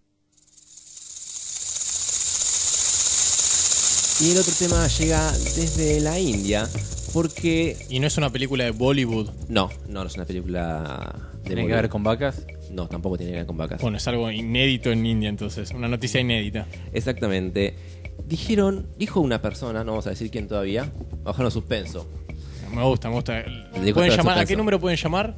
el otro tema llega desde la India, porque... ¿Y no es una película de Bollywood? No es una película de ¿Tiene que ver con vacas? No, tampoco tiene que ver con vacas. Bueno, es algo inédito en India, entonces, una noticia inédita. Exactamente. Dijo una persona, no vamos a decir quién todavía, bajando suspenso. Me gusta. ¿Pueden llamar? ¿A qué número pueden llamar?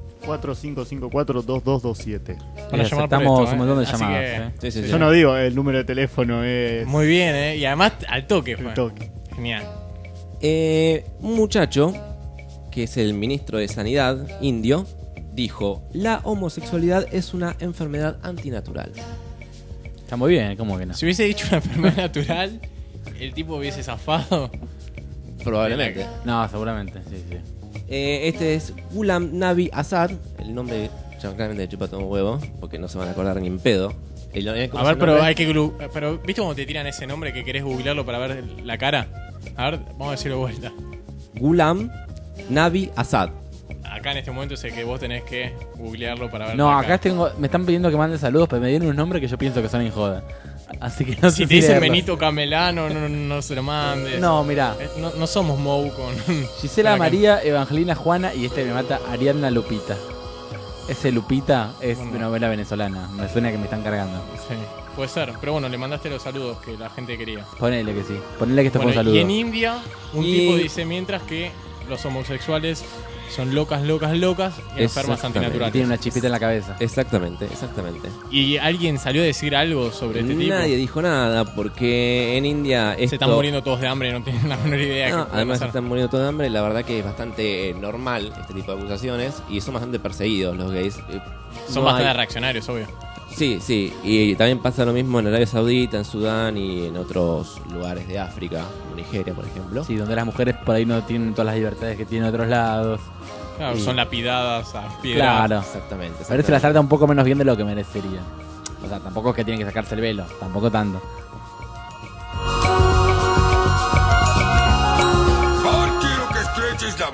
4554-2227. Van a llamar aceptamos por esto, un montón de Así llamadas. que... Sí. Yo no digo el número de teléfono, es... Muy bien, y además al toque fue. Al toque. Genial. Un muchacho, que es el ministro de Sanidad indio, dijo: la homosexualidad es una enfermedad antinatural. Está muy bien, ¿cómo que no? Si hubiese dicho una enfermedad natural, el tipo hubiese zafado. Probablemente. No, seguramente, sí. Este es Ghulam Nabi Azad. El nombre ya claramente chupa todo un huevo, porque no se van a acordar ni en pedo. A ver, pero hay que... Pero, ¿viste cómo te tiran ese nombre que querés googlearlo para ver la cara? A ver, vamos a decirlo de vuelta. Ghulam Nabi Azad. Acá en este momento sé que vos tenés que googlearlo para ver No, la acá cara. me están pidiendo que mande saludos, pero me dieron unos nombres que yo pienso que son en joda. Así que no sé si te dicen leerlos. Benito Camelano, no se lo mandes. No, mirá. No somos Mou con... Gisela María, Evangelina Juana y me mata Ariadna Lupita. Ese Lupita es una novela venezolana. Me suena que me están cargando. Sí, puede ser. Pero bueno, le mandaste los saludos que la gente quería. Ponele que sí. Ponele que esto fue un saludo. Y en India, un tipo dice mientras que los homosexuales son locas y enfermas antinaturales. Y tiene una chispita en la cabeza. Exactamente. ¿Y alguien salió a decir algo sobre este tipo? Nadie dijo nada, porque en India se están muriendo todos de hambre, no tienen la menor idea. No, además se están muriendo todos de hambre. La verdad que es bastante normal este tipo de acusaciones y son bastante perseguidos los gays. Son bastante reaccionarios, obvio. Sí, y también pasa lo mismo en Arabia Saudita, en Sudán y en otros lugares de África, como Nigeria, por ejemplo. Sí, donde las mujeres por ahí no tienen todas las libertades que tienen en otros lados. Claro, son lapidadas a piedra. Claro, exactamente. A ver, se las trata un poco menos bien de lo que merecerían. O sea, tampoco es que tienen que sacarse el velo, tampoco tanto. Quiero que estreches la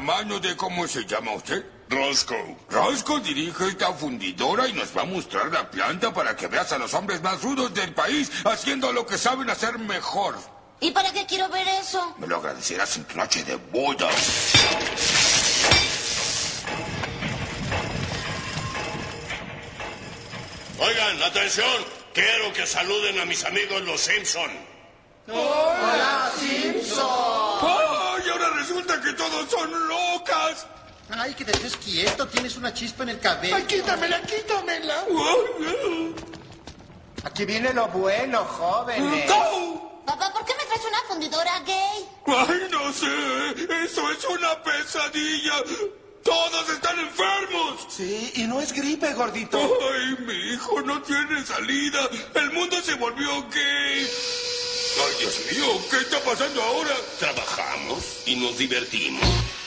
hermano de ¿cómo se llama usted? Roscoe. Roscoe dirige esta fundidora y nos va a mostrar la planta para que veas a los hombres más rudos del país haciendo lo que saben hacer mejor. ¿Y para qué quiero ver eso? Me lo agradecerás en tu noche de boda. Oigan, atención. Quiero que saluden a mis amigos los Simpson. ¡Hola, Simpson! ¡Ay, ahora resulta que todos son locas! Ay, que te estés quieto, tienes una chispa en el cabello. ¡Ay, quítamela, quítamela! Aquí viene lo bueno, jóvenes. Papá, ¿por qué me traes una fundidora gay? ¡Ay, no sé! ¡Eso es una pesadilla! ¡Todos están enfermos! Sí, y no es gripe, gordito. ¡Ay, mi hijo no tiene salida! ¡El mundo se volvió gay! ¡Ay, Dios mío! ¿Qué está pasando ahora? Trabajamos y nos divertimos.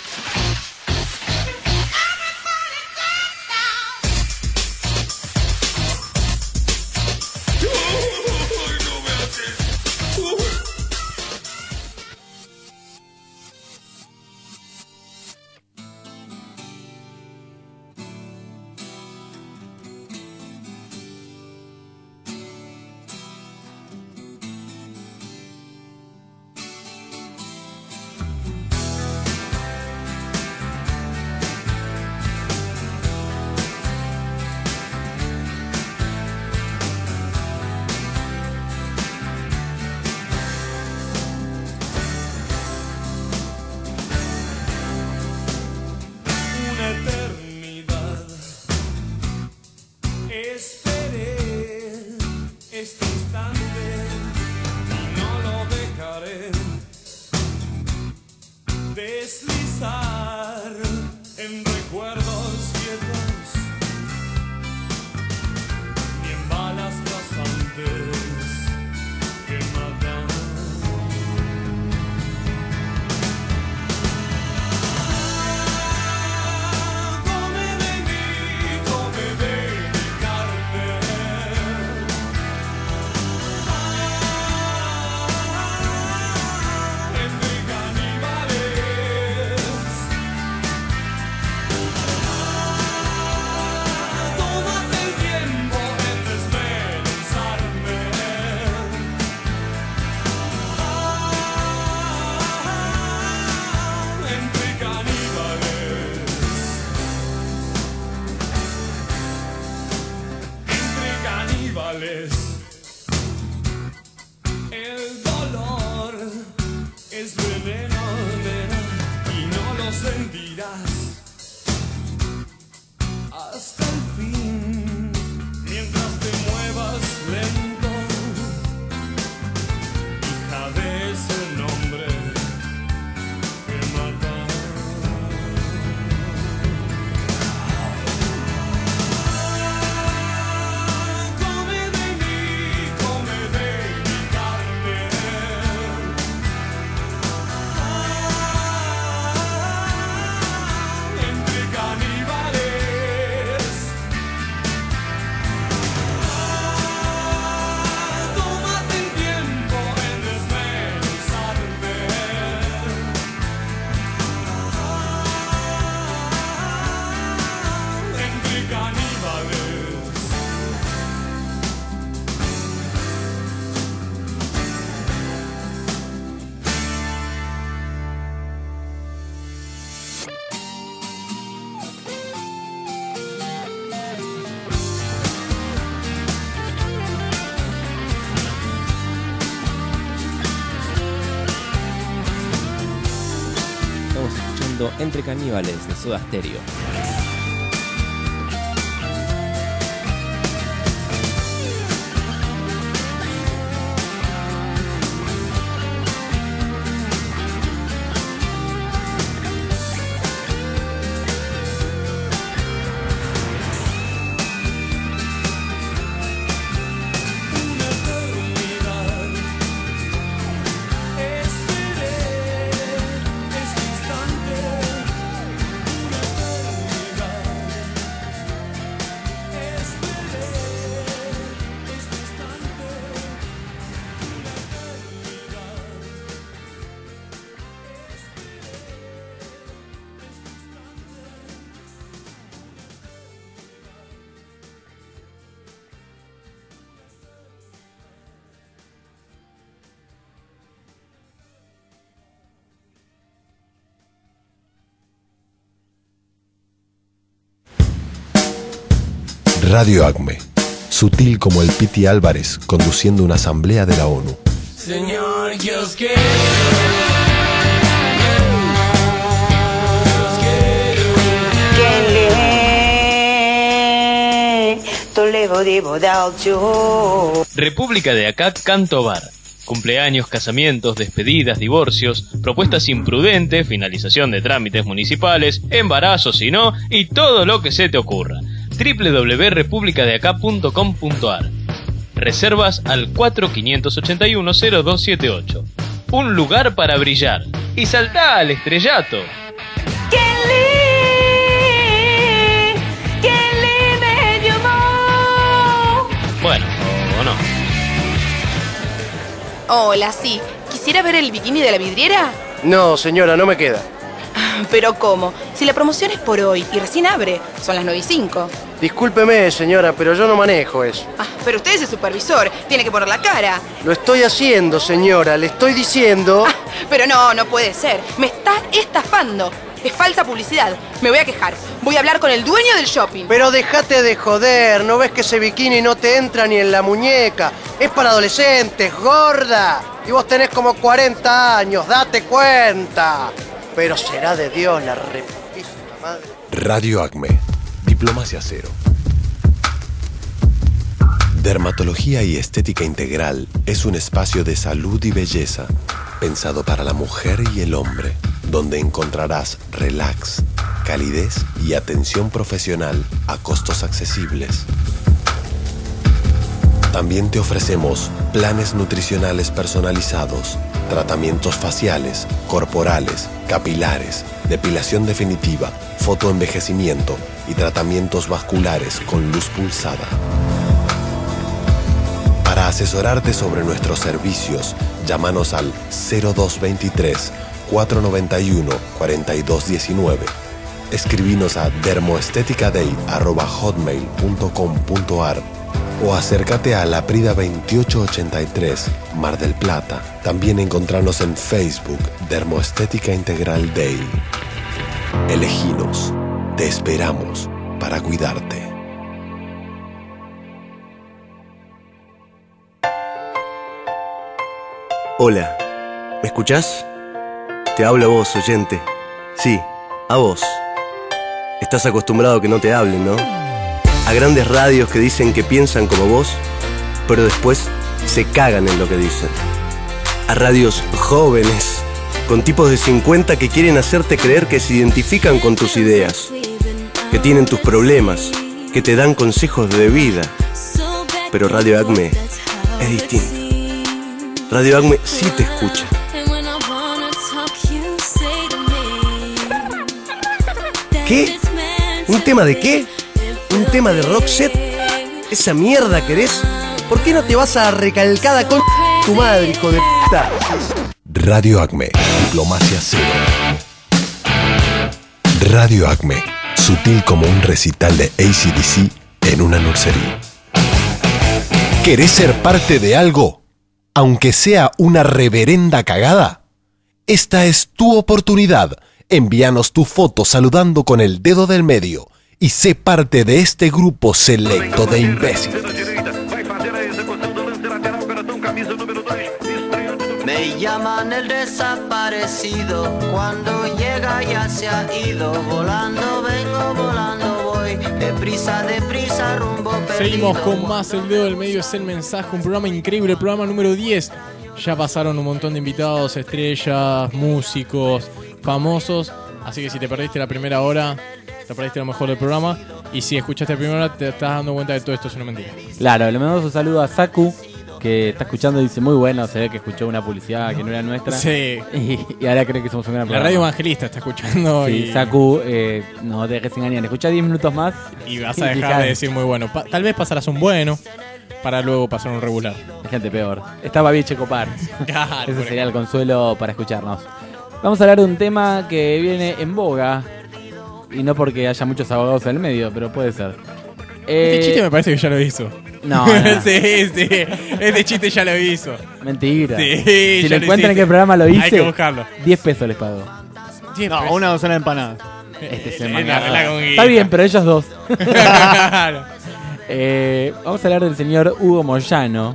¡Ay, no me haces! Deslizar en recuerdos viejos y en balas rasantes que matan. Come de mí, come de mi carne. Entre caníbales. Tómate el tiempo en desmenuzarme. Entre caníbales. Entre caníbales. El dolor es veneno, nena, y no lo sentirás hasta el fin, mientras te muevas lento. Hija de ese nombre que mata. Come de mí, come de mi carne. Entre caníbales. Tómate el tiempo en desmenuzarme. Entre caníbales. Estamos escuchando Entre Caníbales de Soda Stereo. Una eternidad. Esperé este instante. Una eternidad. Radio ACME. Sutil como el Piti Álvarez conduciendo una asamblea de la ONU. Señor, yo os quiero. República de Acá Canto Bar. Cumpleaños, casamientos, despedidas, divorcios, propuestas imprudentes, finalización de trámites municipales, embarazos y no, y todo lo que se te ocurra. www.republicadeacá.com.ar. Reservas al 4581-0278. Un lugar para brillar. Y saltá al estrellato. Bueno, o no. Hola, sí. ¿Quisiera ver el bikini de la vidriera? No, señora, no me queda. ¿Pero cómo? Si la promoción es por hoy y recién abre. Son las 9:05. Discúlpeme, señora, pero yo no manejo eso. Pero usted es el supervisor. Tiene que poner la cara. Lo estoy haciendo, señora. Le estoy diciendo... Pero no puede ser. Me está estafando. Es falsa publicidad. Me voy a quejar. Voy a hablar con el dueño del shopping. Pero déjate de joder. ¿No ves que ese bikini no te entra ni en la muñeca? Es para adolescentes, gorda. Y vos tenés como 40 años. Date cuenta. Pero será de Dios la reputísima madre. Radio ACME. Diplomacia cero. Dermatología y estética integral es un espacio de salud y belleza pensado para la mujer y el hombre, donde encontrarás relax, calidez y atención profesional a costos accesibles. También te ofrecemos planes nutricionales personalizados, tratamientos faciales, corporales, capilares, depilación definitiva, fotoenvejecimiento y tratamientos vasculares con luz pulsada. Para asesorarte sobre nuestros servicios, llámanos al 0223-491-4219. Escribinos a dermoestéticaday@hotmail.com.ar o acércate a La Prida 2883, Mar del Plata. También encontrarnos en Facebook, Dermoestética Integral Day. Eleginos, te esperamos para cuidarte. Hola, ¿me escuchás? Te hablo a vos, oyente. Sí, a vos. Estás acostumbrado a que no te hablen, ¿no? A grandes radios que dicen que piensan como vos, pero después se cagan en lo que dicen. A radios jóvenes, con tipos de 50 que quieren hacerte creer que se identifican con tus ideas, que tienen tus problemas, que te dan consejos de vida. Pero Radio ACME es distinto. Radio ACME sí te escucha. ¿Qué? ¿Un tema de qué? ¿Un tema de rock set? ¿Esa mierda querés? ¿Por qué no te vas a recalcada con tu madre, hijo de puta? Radio ACME, diplomacia cero. Radio ACME, sutil como un recital de AC/DC en una nursery. ¿Querés ser parte de algo? Aunque sea una reverenda cagada. Esta es tu oportunidad. Envíanos tu foto saludando con el dedo del medio y sé parte de este grupo selecto de imbéciles. Me llaman el desaparecido, cuando llega ya se ha ido. Volando vengo, volando voy, deprisa, deprisa, rumbo perdido. Seguimos con más El Dedo del Medio es el mensaje, un programa increíble, el programa número 10. Ya pasaron un montón de invitados, estrellas, músicos, famosos. Así que si te perdiste la primera hora, te perdiste lo mejor del programa. Y si escuchaste la primera hora, te estás dando cuenta de que todo esto es una mentira. Claro, le mandamos un saludo a Saku, que está escuchando y dice muy bueno, se ve que escuchó una publicidad que no era nuestra. Sí. Y ahora cree que somos un gran programa. La radio evangelista está escuchando. Sí, y... Saku, no te dejes engañar. Escucha 10 minutos más. Y vas a dejar de decir muy bueno. Tal vez pasarás un bueno para luego pasar un regular. Hay gente peor. Estaba bien Checopar. Claro, ese sería el consuelo para escucharnos. Vamos a hablar de un tema que viene en boga. Y no porque haya muchos abogados en el medio, pero puede ser. Este chiste me parece que ya lo hizo. No. Sí. Este chiste ya lo hizo. Mentira. Sí, si lo encuentran en qué programa lo hice, hay que buscarlo. 10 pesos les pago. No, una docena de empanadas. Este es el manga. Está bien, pero ellos dos. Claro. Vamos a hablar del señor Hugo Moyano.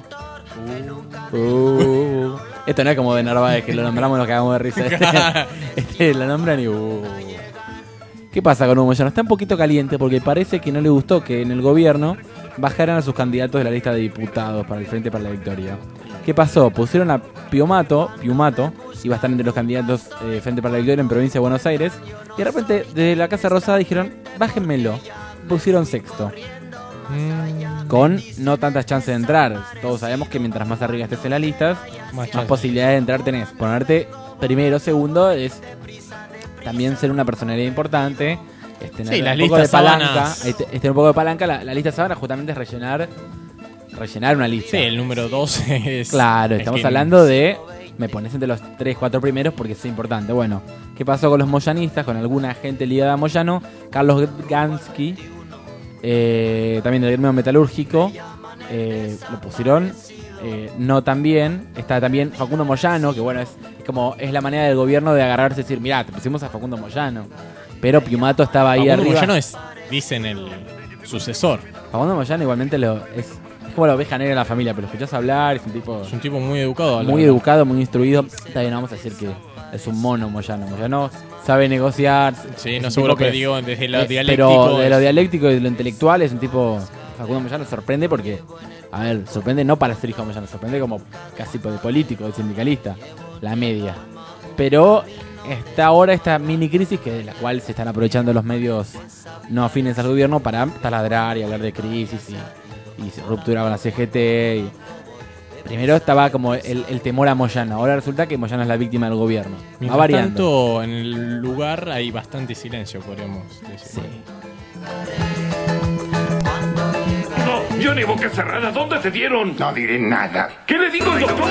Esto no es como de Narváez, que lo nombramos y nos cagamos de risa. Este lo nombran y... ¿Qué pasa con Hugo Moyano? Está un poquito caliente porque parece que no le gustó que en el gobierno bajaran a sus candidatos de la lista de diputados para el Frente para la Victoria. ¿Qué pasó? Pusieron a Piumato, iba a estar entre los candidatos Frente para la Victoria en provincia de Buenos Aires, y de repente desde la Casa Rosada dijeron, bájenmelo. Pusieron sexto. Con no tantas chances de entrar. Todos sabemos que mientras más arriba estés en las listas, más posibilidades de entrar tenés. Ponerte primero, segundo es también ser una personalidad importante. Tener las un poco de listas palanca. sábanas. Tener un poco de palanca. La lista sábana justamente es rellenar una lista. Sí, el número 12 es... Claro, estamos hablando de... Me pones entre los 3, 4 primeros porque es importante. Bueno, ¿qué pasó con los moyanistas? Con alguna gente ligada a Moyano. Carlos Gansky, también del gremio metalúrgico, lo pusieron. No tan bien. Está también Facundo Moyano, que bueno, es la manera del gobierno de agarrarse y decir, mirá, te pusimos a Facundo Moyano. Pero Piumato estaba ahí Facundo arriba. Moyano es, dicen, el sucesor. Facundo Moyano igualmente es como la oveja negra de la familia, pero escuchás hablar, es un tipo muy educado. Muy educado, muy instruido. Está bien, no vamos a decir que es un mono Moyano. Moyano sabe negociar. Sí, no seguro que digo desde lo dialéctico. Pero de lo dialéctico y de lo intelectual es un tipo... Facundo Moyano sorprende porque... A ver, sorprende no para ser hijo de Moyano, sorprende como casi de político, de sindicalista. La media. Pero está ahora esta mini crisis de la cual se están aprovechando los medios no afines al gobierno para taladrar y hablar de crisis y ruptura con la CGT. Primero estaba como el temor a Moyano. Ahora resulta que Moyano es la víctima del gobierno. Va variando. Tanto en el lugar hay bastante silencio, podríamos decir. Sí. No, yo ni boca cerrada. ¿Dónde te dieron? No diré nada. ¿Qué le digo al doctor?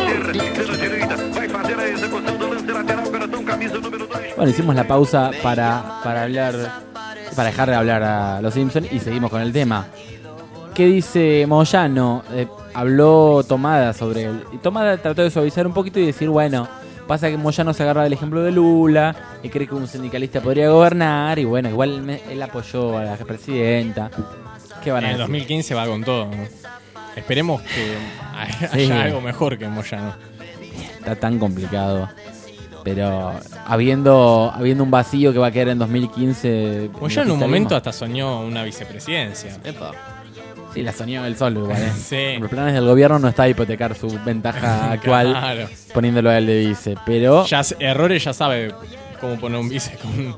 Bueno, hicimos la pausa para hablar, para dejar de hablar a los Simpsons y seguimos con el tema. ¿Qué dice Moyano? Habló Tomada sobre él. Y Tomada trató de suavizar un poquito y decir, bueno, pasa que Moyano se agarra del ejemplo de Lula y cree que un sindicalista podría gobernar. Y bueno, igual él apoyó a la presidenta. ¿Qué van a decir? En el 2015 va con todo, ¿no? Esperemos que haya algo mejor que Moyano. Está tan complicado. Pero habiendo un vacío que va a quedar en 2015... Moyano en un momento hasta soñó una vicepresidencia. Sí, la soñó él solo igual, ¿eh? Sí. En los planes del gobierno no está a hipotecar su ventaja actual, Claro. poniéndolo a él de vice, pero... Errores ya sabe cómo poner un vice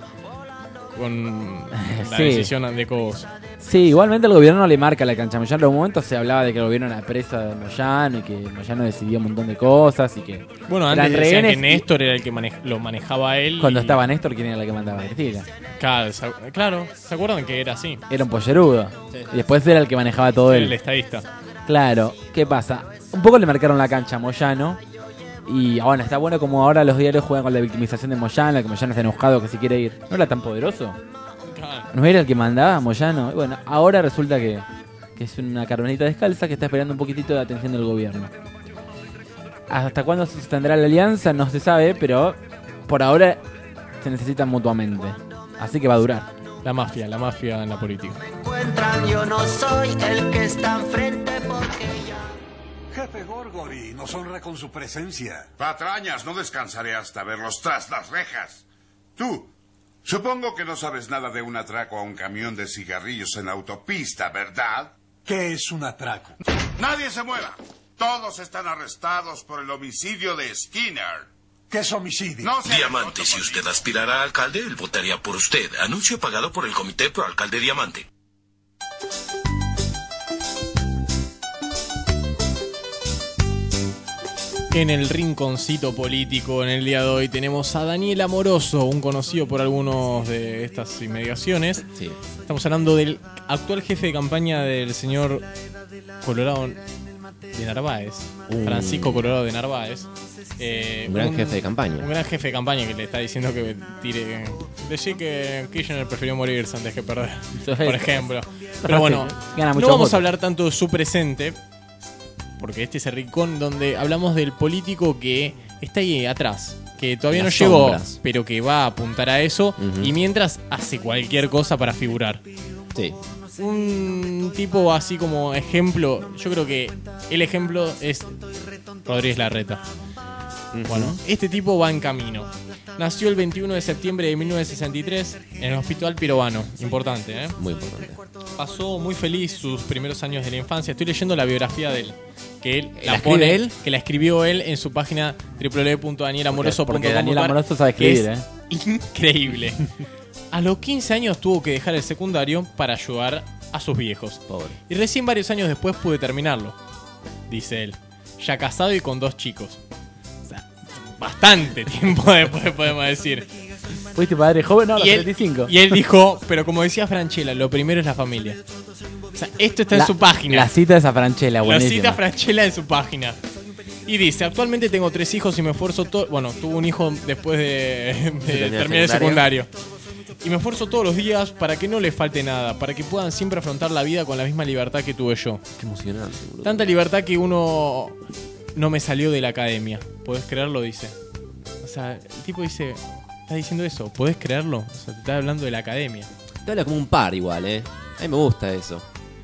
con la Sí. decisión de Cobos. Sí, igualmente el gobierno no le marca la cancha a Moyano. En algún momento se hablaba de que el gobierno era presa de Moyano y que Moyano decidió un montón de cosas y que... Bueno, eran antes decían que rehenes Néstor era el que lo manejaba él. Cuando estaba Néstor, ¿quién era la que mandaba? Cristina. Claro, ¿se acuerdan que era así? Era un pollerudo. Sí. Y después era el que manejaba todo él. El estadista. Claro, ¿qué pasa? Un poco le marcaron la cancha a Moyano. Y bueno, está bueno como ahora los diarios juegan con la victimización de Moyano, que Moyano está enojado, que si quiere ir. ¿No era tan poderoso? ¿No era el que mandaba Moyano? Bueno, ahora resulta que es una carbonita descalza que está esperando un poquitito de atención del gobierno. ¿Hasta cuándo se sostendrá la alianza? No se sabe, pero por ahora se necesitan mutuamente. Así que va a durar. La mafia en la política. Yo no soy el que está enfrente porque Jefe Gorgori nos honra con su presencia. Patrañas, no descansaré hasta verlos tras las rejas. Tú, supongo que no sabes nada de un atraco a un camión de cigarrillos en la autopista, ¿verdad? ¿Qué es un atraco? ¡Nadie se mueva! Todos están arrestados por el homicidio de Skinner. ¿Qué es homicidio? No sé. Diamante, si usted aspirara a alcalde, él votaría por usted. Anuncio pagado por el Comité Pro Alcalde Diamante. En el rinconcito político en el día de hoy tenemos a Daniel Amoroso, un conocido por algunos de estas inmediaciones. Sí. Estamos hablando del actual jefe de campaña del señor Colorado de Narváez, Francisco Colorado de Narváez. Un gran jefe de campaña. Un gran jefe de campaña que le está diciendo que tire... Decí que Kirchner prefirió morirse antes que perder, por ejemplo. Pero bueno, no vamos a hablar tanto de su presente, porque este es el rincón donde hablamos del político que está ahí atrás, que todavía no llegó, pero que va a apuntar a eso, y mientras hace cualquier cosa para figurar. Sí. Un tipo así como ejemplo, yo creo que el ejemplo es Rodríguez Larreta. Bueno, este tipo va en camino. Nació el 21 de septiembre de 1963 en el Hospital Pirovano. Importante, ¿eh? Muy importante. Pasó muy feliz sus primeros años de la infancia. Estoy leyendo la biografía de él. Que él ¿La escribe él? Que la escribió él en su página www.danielamoroso.com. Porque Daniel Amoroso sabe escribir, Increíble. A los 15 años tuvo que dejar el secundario para ayudar a sus viejos. Pobre. Y recién varios años después pude terminarlo, dice él. Ya casado y con 2 chicos. O sea, bastante tiempo después, podemos decir. ¿Fuiste padre joven? No, a los 35. Y él dijo, pero como decía Franchella, lo primero es la familia. O sea, esto está en su página. La cita de esa Franchella, buenísima. La cita Franchella en su página. Y dice, actualmente tengo 3 hijos y me esfuerzo todo... Bueno, tuvo un hijo después de terminar el secundario. Y me esfuerzo todos los días para que no les falte nada, para que puedan siempre afrontar la vida con la misma libertad que tuve yo. Qué emocionante, boludo. Tanta libertad que uno no me salió de la academia. ¿Podés creerlo? Dice. O sea, el tipo dice, está diciendo eso, ¿podés creerlo? O sea, te está hablando de la academia. Te habla como un par igual, ¿eh? A mí me gusta eso.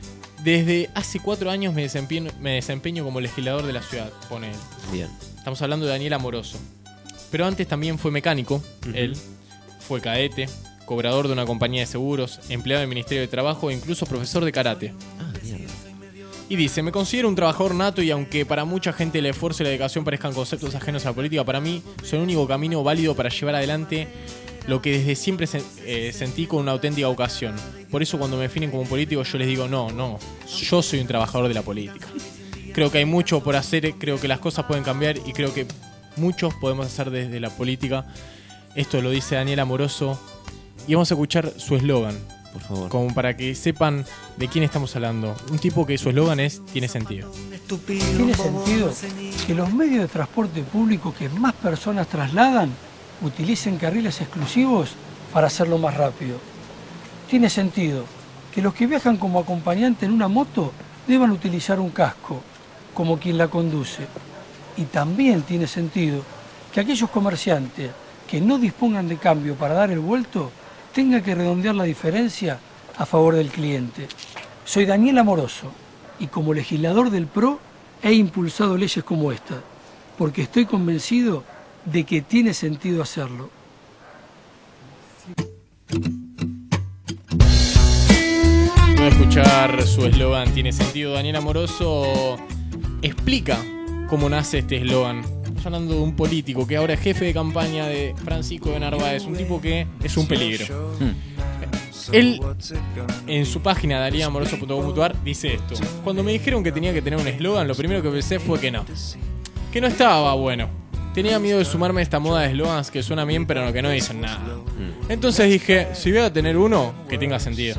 Desde hace 4 años me desempeño como legislador de la ciudad, pone él. Bien. Estamos hablando de Daniel Amoroso. Pero antes también fue mecánico, él. Fue cadete, cobrador de una compañía de seguros, empleado del Ministerio de Trabajo e incluso profesor de karate. Ah, mierda. Y dice, me considero un trabajador nato y aunque para mucha gente el esfuerzo y la dedicación parezcan conceptos ajenos a la política, para mí son el único camino válido para llevar adelante lo que desde siempre sentí con una auténtica vocación. Por eso cuando me definen como político yo les digo, no, yo soy un trabajador de la política. Creo que hay mucho por hacer, creo que las cosas pueden cambiar y creo que muchos podemos hacer desde la política. Esto lo dice Daniel Amoroso. Y vamos a escuchar su eslogan, por favor, como para que sepan de quién estamos hablando. Un tipo que su eslogan es tiene sentido. Tiene sentido que los medios de transporte público que más personas trasladan utilicen carriles exclusivos para hacerlo más rápido. Tiene sentido que los que viajan como acompañante en una moto deban utilizar un casco, como quien la conduce. Y también tiene sentido que aquellos comerciantes que no dispongan de cambio para dar el vuelto tenga que redondear la diferencia a favor del cliente. Soy Daniel Amoroso y como legislador del PRO he impulsado leyes como esta, porque estoy convencido de que tiene sentido hacerlo. Voy a escuchar su eslogan tiene sentido. Daniel Amoroso explica cómo nace este eslogan. Estamos hablando de un político que ahora es jefe de campaña de Francisco de Narváez, un tipo que es un peligro. Él, en su página danielamoroso.com.ar, dice esto. Cuando me dijeron que tenía que tener un eslogan, lo primero que pensé fue que no estaba bueno. Tenía miedo de sumarme a esta moda de eslogans que suenan bien pero que no dicen nada. Entonces dije, si voy a tener uno, que tenga sentido.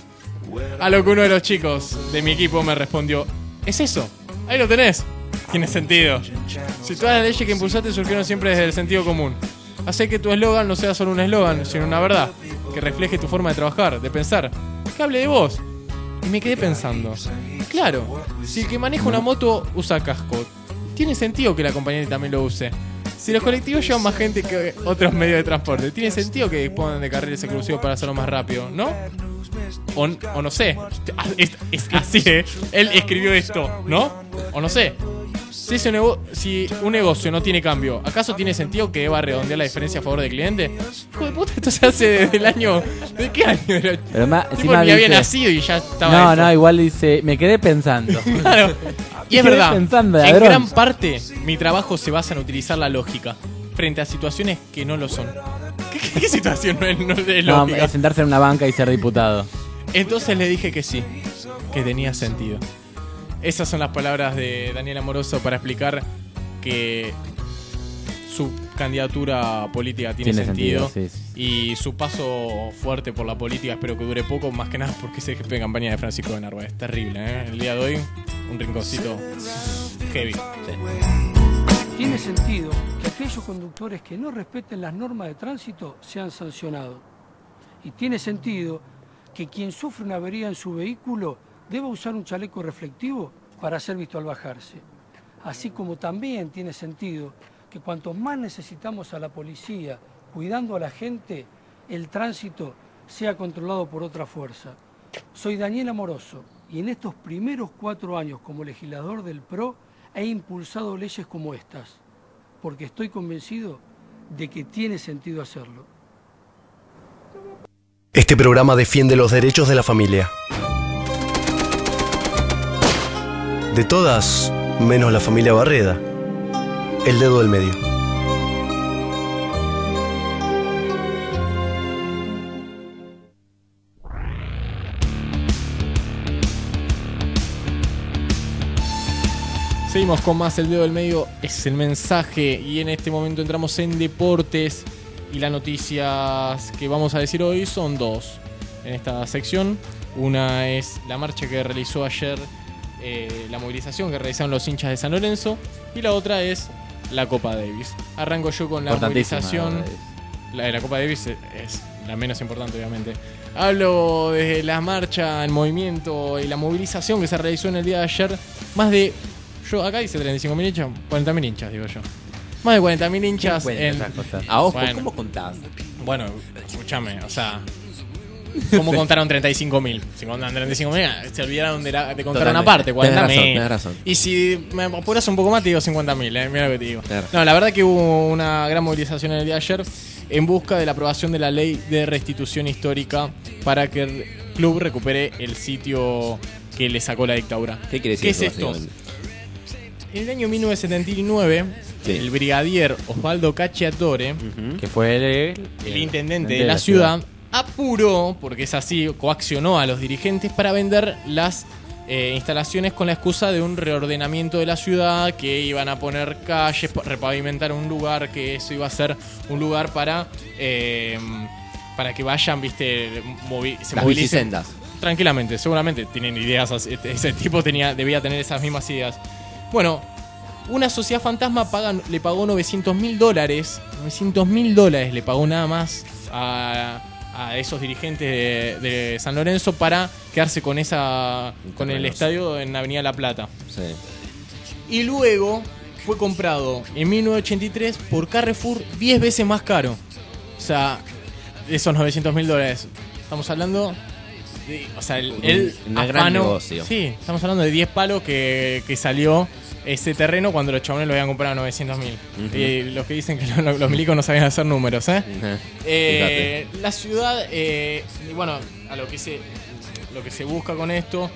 A lo que uno de los chicos de mi equipo me respondió, ¿es eso? Ahí lo tenés. Tiene sentido. Si todas las leyes que impulsaste surgieron siempre desde el sentido común, hace que tu eslogan no sea solo un eslogan, sino una verdad, que refleje tu forma de trabajar, de pensar, que hable de vos. Y me quedé pensando, claro, si el que maneja una moto usa casco, tiene sentido que el acompañante también lo use. Si los colectivos llevan más gente que otros medios de transporte, tiene sentido que dispongan de carriles exclusivos para hacerlo más rápido, ¿no? O no sé. Es así, ¿eh? Él escribió esto, ¿no? O no sé. Si un negocio no tiene cambio, ¿acaso tiene sentido que deba redondear la diferencia a favor del cliente? Hijo de puta, esto se hace desde el año... ¿De qué año era? Pero tipo, ni había nacido y ya estaba... No, igual dice, me quedé pensando. Claro. Y es verdad, pensando, en gran parte mi trabajo se basa en utilizar la lógica frente a situaciones que no lo son. ¿Qué situación no es lógica? No, es sentarse en una banca y ser diputado. Entonces le dije que sí, que tenía sentido. Esas son las palabras de Daniel Amoroso para explicar que su candidatura política tiene sentido. Sí. Y su paso fuerte por la política espero que dure poco, más que nada porque es el jefe de campaña de Francisco de Narváez. Terrible, ¿eh? El día de hoy, un rinconcito heavy. Sí. Tiene sentido que aquellos conductores que no respeten las normas de tránsito sean sancionados. Y tiene sentido que quien sufre una avería en su vehículo deba usar un chaleco reflectivo para ser visto al bajarse. Así como también tiene sentido que cuanto más necesitamos a la policía cuidando a la gente, el tránsito sea controlado por otra fuerza. Soy Daniel Amoroso y en estos primeros 4 años como legislador del PRO he impulsado leyes como estas, porque estoy convencido de que tiene sentido hacerlo. Este programa defiende los derechos de la familia. De todas, menos la familia Barreda. El dedo del medio. Seguimos con más El Dedo del Medio, es el mensaje, y en este momento entramos en deportes, y las noticias que vamos a decir hoy son 2 en esta sección. Una es la marcha que realizó ayer, la movilización que realizaron los hinchas de San Lorenzo, y la otra es la Copa Davis. Arranco yo con la movilización. La Copa Davis es la menos importante, obviamente. Hablo de la marcha, el movimiento y la movilización que se realizó en el día de ayer. Más de... acá dice 35.000 hinchas, 40.000 hinchas, digo yo. Más de 40.000 hinchas en... A ojo, bueno, ¿cómo contás? Bueno, escúchame, o sea... ¿Cómo contaron 35.000? Si contaron 35.000, se olvidaron de contar una parte, 40.000. Tenés razón. Y si me apuras un poco más, te digo 50.000, mira lo que te digo. No, la verdad que hubo una gran movilización en el día de ayer en busca de la aprobación de la ley de restitución histórica para que el club recupere el sitio que le sacó la dictadura. ¿Qué quiere decir? ¿Qué es esto? En el año 1979, el brigadier Osvaldo Cacciatore, que fue el intendente de la ciudad, apuró, porque es así, coaccionó a los dirigentes para vender las instalaciones con la excusa de un reordenamiento de la ciudad, que iban a poner calles, repavimentar un lugar, que eso iba a ser un lugar para que vayan, viste, se movilicen tranquilamente. Seguramente tienen ideas, ese tipo debía tener esas mismas ideas. Bueno, una sociedad fantasma le pagó $900.000. $900.000 le pagó nada más a esos dirigentes de San Lorenzo para quedarse con el estadio en Avenida La Plata. Sí. Y luego fue comprado en 1983 por Carrefour 10 veces más caro. O sea, esos $900.000. Estamos hablando de, o sea, el gran negocio. Sí, estamos hablando de 10 palos que salió ese terreno cuando los chabones lo habían comprado a $900.000. Y los que dicen que los milicos no sabían hacer números, la ciudad, y bueno, a lo que se busca con esto,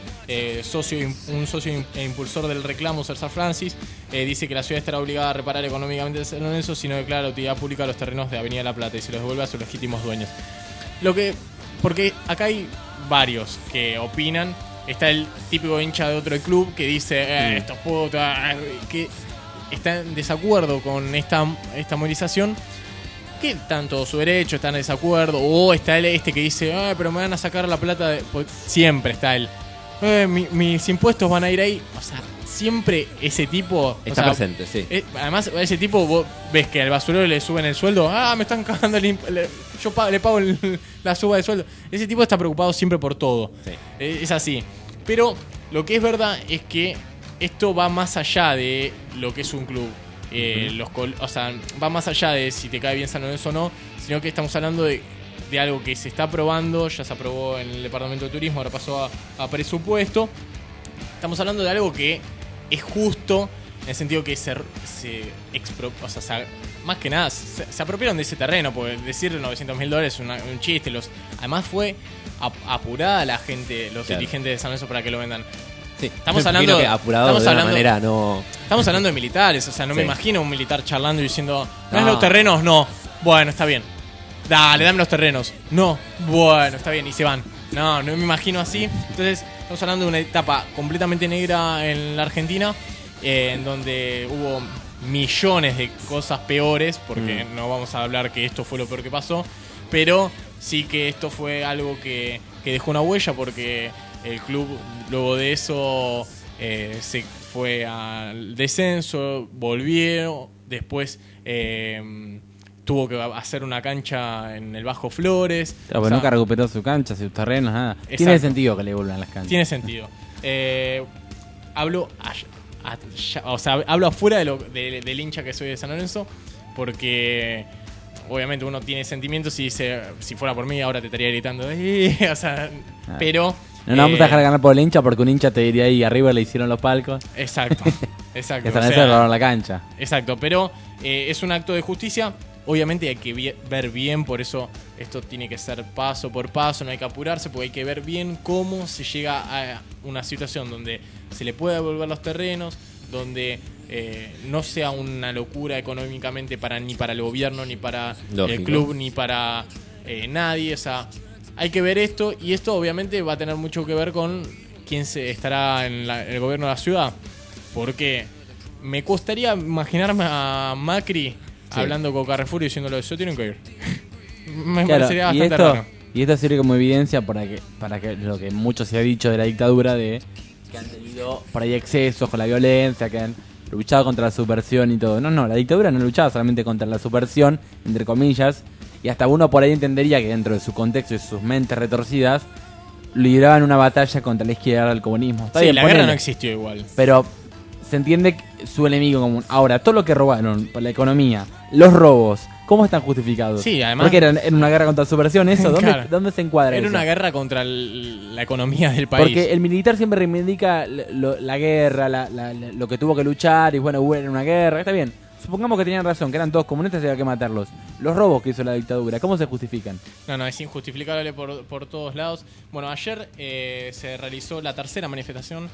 un socio e impulsor del reclamo, César Francis, dice que la ciudad estará obligada a reparar económicamente a San Lorenzo si no declara la utilidad pública los terrenos de Avenida La Plata y se los devuelve a sus legítimos dueños. Porque acá hay varios que opinan. Está el típico hincha de otro club que dice estos putos, que está en desacuerdo con esta movilización, que tanto su derecho está en desacuerdo, o está este que dice pero me van a sacar la plata pues siempre está él, mis impuestos van a ir ahí. O sea, siempre ese tipo está presente, sí. Además, ese tipo, vos ves que al basurero le suben el sueldo, me están cagando yo le pago la suba de sueldo. Ese tipo está preocupado siempre por todo. Sí. Es así. Pero lo que es verdad es que esto va más allá de lo que es un club. O sea, va más allá de si te cae bien San Lorenzo o no, sino que estamos hablando de algo que se está aprobando, ya se aprobó en el Departamento de Turismo, ahora pasó a presupuesto. Estamos hablando de algo que es justo, en el sentido que más que nada se apropiaron de ese terreno, porque decirle $900.000 es un chiste. Además fue apurada la gente, los dirigentes de San Lorenzo, para que lo vendan. Sí, estamos hablando que apurado de una manera, no. Estamos hablando de militares, o sea, no me imagino un militar charlando y diciendo, ¿no los terrenos? No. Bueno, está bien. Dale, dame los terrenos. No. Bueno, está bien, y se van. No me imagino así. Entonces, estamos hablando de una etapa completamente negra en la Argentina, en donde hubo millones de cosas peores, porque no vamos a hablar que esto fue lo peor que pasó, pero sí que esto fue algo que dejó una huella, porque el club luego de eso se fue al descenso, volvió, después tuvo que hacer una cancha en el Bajo Flores. Claro, nunca recuperó su cancha, sus terrenos, nada. Exacto. Tiene sentido que le vuelvan las canchas. Tiene sentido. Hablo afuera del hincha que soy de San Lorenzo, porque obviamente uno tiene sentimientos y dice, si fuera por mí ahora te estaría gritando, o sea, pero No nos vamos a dejar ganar por el hincha porque un hincha te diría ahí arriba le hicieron los palcos. Exacto, exacto. Que San Lorenzo robaron la cancha. Exacto, pero es un acto de justicia. Obviamente hay que ver bien, por eso esto tiene que ser paso por paso, no hay que apurarse, porque hay que ver bien cómo se llega a una situación donde se le pueda devolver los terrenos, donde no sea una locura económicamente ni para el gobierno, ni para el club, ni para nadie. O sea, hay que ver esto, y esto obviamente va a tener mucho que ver con quién estará en el gobierno de la ciudad, porque me costaría imaginarme a Macri hablando con Carrefour y diciéndolo, eso tienen que ir. Me parecería bastante raro. Y esto sirve como evidencia para que lo que mucho se ha dicho de la dictadura, de que han tenido por ahí excesos con la violencia, que han luchado contra la subversión y todo. No, la dictadura no luchaba solamente contra la subversión, entre comillas, y hasta uno por ahí entendería que dentro de su contexto y sus mentes retorcidas libraban una batalla contra la izquierda, el comunismo. Sí, la guerra no existió igual. Pero se entiende su enemigo común. Ahora, todo lo que robaron por la economía, los robos, ¿cómo están justificados? Sí, además. Porque era en una guerra contra la subversión, ¿eso? ¿Dónde se encuadra eso? Era una guerra contra la economía del país. Porque el militar siempre reivindica la guerra, lo que tuvo que luchar, y bueno, hubo en una guerra, está bien. Supongamos que tenían razón, que eran todos comunistas y había que matarlos. Los robos que hizo la dictadura, ¿cómo se justifican? No, es injustificable por todos lados. Bueno, ayer se realizó la tercera manifestación.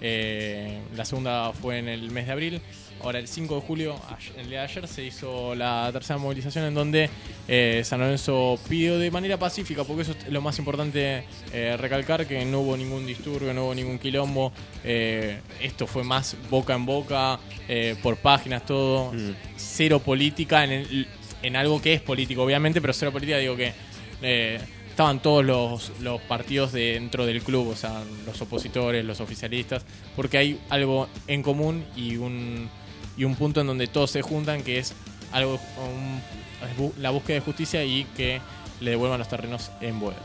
La segunda fue en el mes de abril. Ahora el 5 de julio, el día de ayer, se hizo la tercera movilización en donde San Lorenzo pidió de manera pacífica, porque eso es lo más importante recalcar, que no hubo ningún disturbio, no hubo ningún quilombo. Esto fue más boca en boca, por páginas, todo. Cero política en algo que es político, obviamente, pero cero política, digo que estaban todos los partidos dentro del club, o sea, los opositores, los oficialistas, porque hay algo en común y un punto en donde todos se juntan, que es algo la búsqueda de justicia y que le devuelvan los terrenos en Boedo.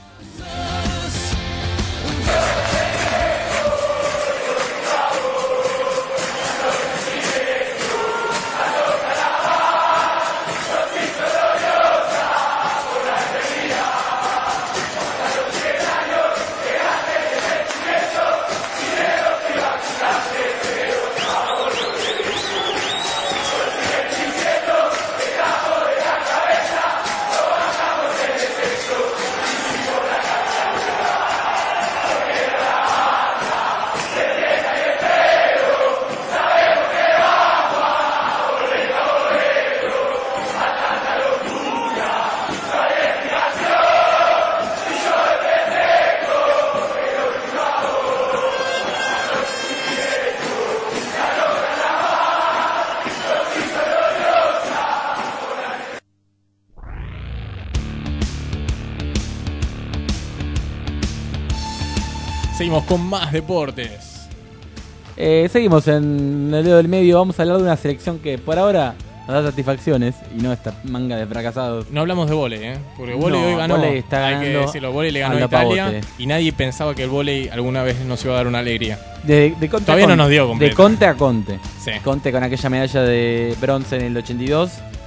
Seguimos con más deportes. Seguimos en el dedo del medio. Vamos a hablar de una selección que por ahora nos da satisfacciones y no esta manga de fracasados. No hablamos de vóley, porque vóley hoy ganó. Vóley está hay que decirlo, vóley le ganó a Italia Pavote. Y nadie pensaba que el vóley alguna vez nos iba a dar una alegría. Todavía no nos dio completo. De Conte a Conte. Sí. Conte con aquella medalla de bronce en el 82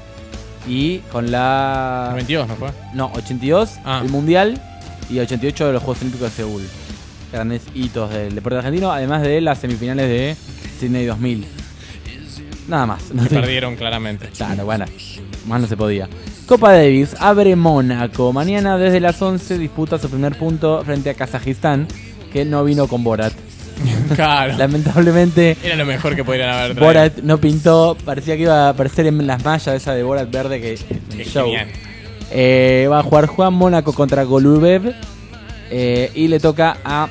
y con la... 92, ¿no fue? No, 82, el Mundial, y 88 de los Juegos Olímpicos de Seúl. Grandes hitos del deporte argentino, además de las semifinales de Sydney 2000. Nada más. No perdieron claramente. Claro, bueno, más no se podía. Copa Davis, abre Mónaco. Mañana desde las 11 disputa su primer punto frente a Kazajistán, que no vino con Borat. Claro. Lamentablemente era lo mejor que podrían haber traído. Borat no pintó, parecía que iba a aparecer en las mallas esa de Borat verde, que show. Va a jugar Juan Mónaco contra Golubev, y le toca a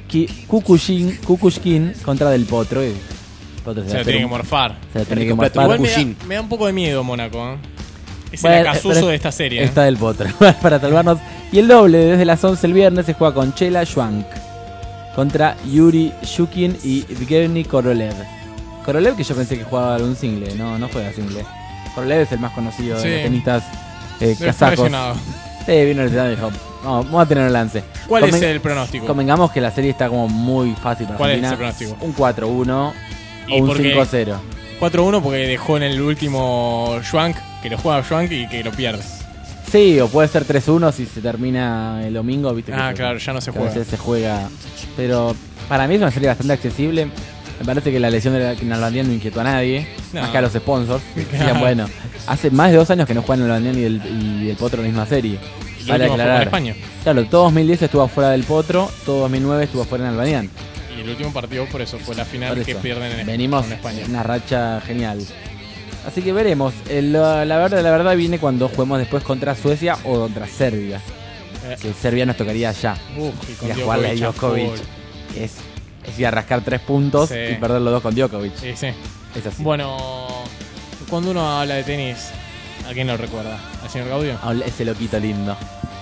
Kukushkin contra Del Potro. Se lo tiene que morfar. Igual me da un poco de miedo Mónaco. Es el Acasuso de esta serie. Está Del Potro para salvarnos. Y el doble desde las 11 el viernes se juega con Chela Schwank contra Yuri Shukin y Evgeny Korolev. Korolev, que yo pensé que jugaba algún single. No juega single. Korolev es el más conocido de los tenistas kazajos. Sí, vino el de Hop. Vamos a tener el lance. ¿Cuál es el pronóstico? Convengamos que la serie está como muy fácil para ¿Cuál Argentina. es el pronóstico? Un 4-1 o un 5-0. 4-1 porque dejó en el último Schwank, que lo juega Schwank y que lo pierde. Sí, o puede ser 3-1 si se termina el domingo, viste. Claro, ya no se juega. A veces se juega. Pero para mí es una serie bastante accesible. Me parece que la lesión de Nalbandián no inquietó a nadie, No. más que a los sponsors. Decían, bueno, hace más de 2 años que no juegan Nalbandián y el Potro en la misma serie. Y el último fue con España. Claro, todo 2010 estuvo fuera del Potro, todo 2009 estuvo fuera en Nalbandián. Y el último partido por eso fue la final Por que eso. pierden Venimos con España. una racha genial. Así que veremos. La verdad viene cuando juguemos después contra Suecia o contra Serbia. Que Serbia nos tocaría ya. Y con Y a jugarle a Djokovic, Djokovic. Es ir a rascar 3 puntos Sí. y perder los 2 con Djokovic. Sí, sí. Es así. Bueno, cuando uno habla de tenis, ¿a quién lo recuerda? ¿Al señor Gaudio? Ese loquito lindo.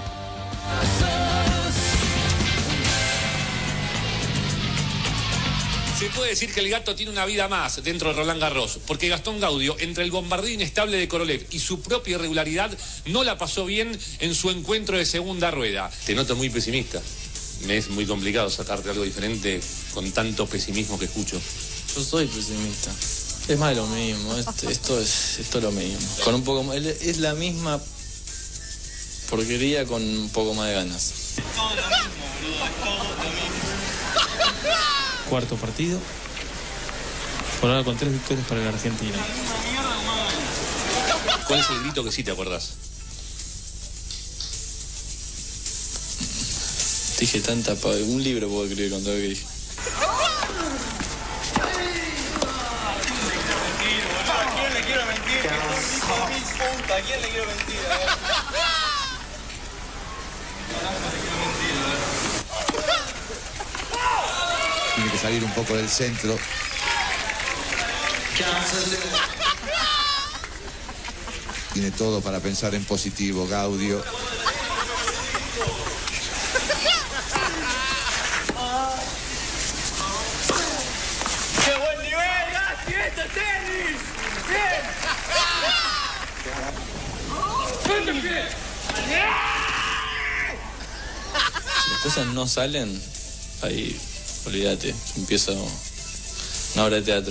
Se puede decir que el gato tiene una vida más dentro de Roland Garros, porque Gastón Gaudio, entre el bombardeo inestable de Korolev y su propia irregularidad, no la pasó bien en su encuentro de segunda rueda. Te noto muy pesimista. Me es muy complicado sacarte algo diferente con tanto pesimismo que escucho. Yo soy pesimista. Es más de lo mismo. Esto es lo mismo. Con un poco más, es la misma porquería con un poco más de ganas. Es todo lo mismo, boludo. Es todo lo mismo. Cuarto partido. Por ahora con 3 victorias para la Argentina. ¿Cuál es el grito que sí te acordás? Dije tanta un libro puedo escribir con todo lo que dije. ¿A quién le quiero mentir? ¿A quién le quiero mentir? Tiene que salir un poco del centro. Tiene todo para pensar en positivo, Gaudio. ¡Qué buen nivel, Gasti! ¡Este tenis! ¡Bien! Si las cosas no salen, ahí olvídate, empiezo una obra de teatro.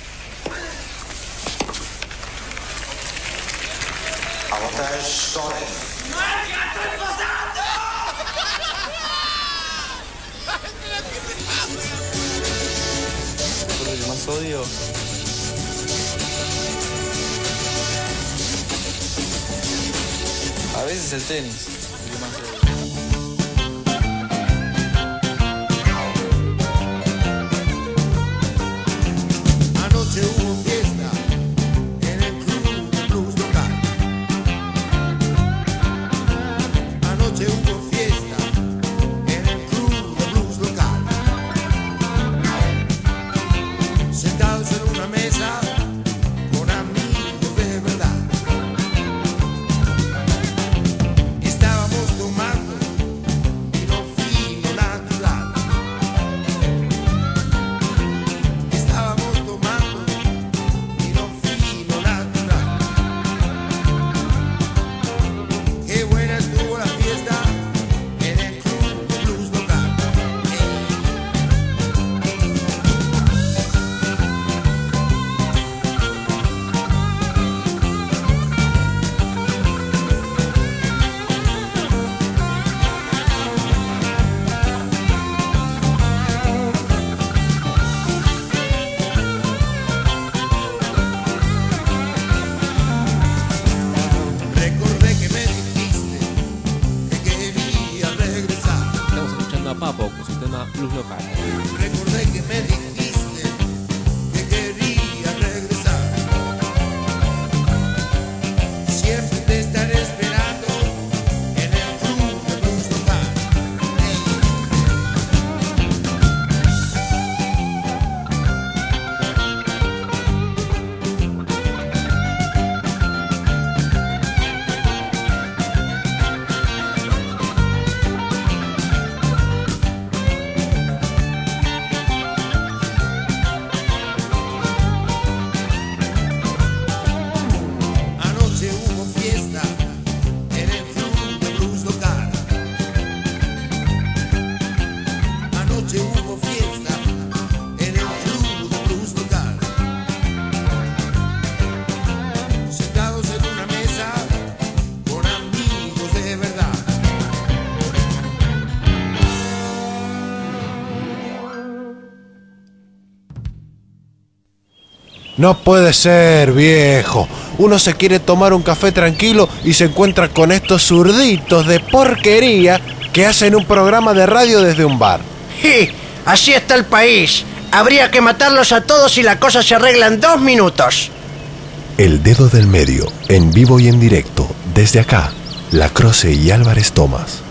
Lo que más odio a veces el tenis. Lo que más odio. Anoche hubo fiesta en el club de blues local. Anoche hubo fiesta en el club de blues local. Sentados en una mesa con amigos de verdad. Estábamos tomando vino fino natural. Estábamos tomando vino fino natural. Qué buena estuvo la fiesta en el club de blues local. Recordé que me dijiste que querías regresar. Estamos escuchando a Papo con su tema Blues Local. Recordé que me dijiste que querías regresar. Siempre te estaré esperando en el club de blues local. No puede ser, viejo. Uno se quiere tomar un café tranquilo y se encuentra con estos zurditos de porquería que hacen un programa de radio desde un bar. Así está el país. Habría que matarlos a todos y la cosa se arregla en 2 minutos. El Dedo del Medio, en vivo y en directo, desde acá, La Croce y Álvarez Tomás.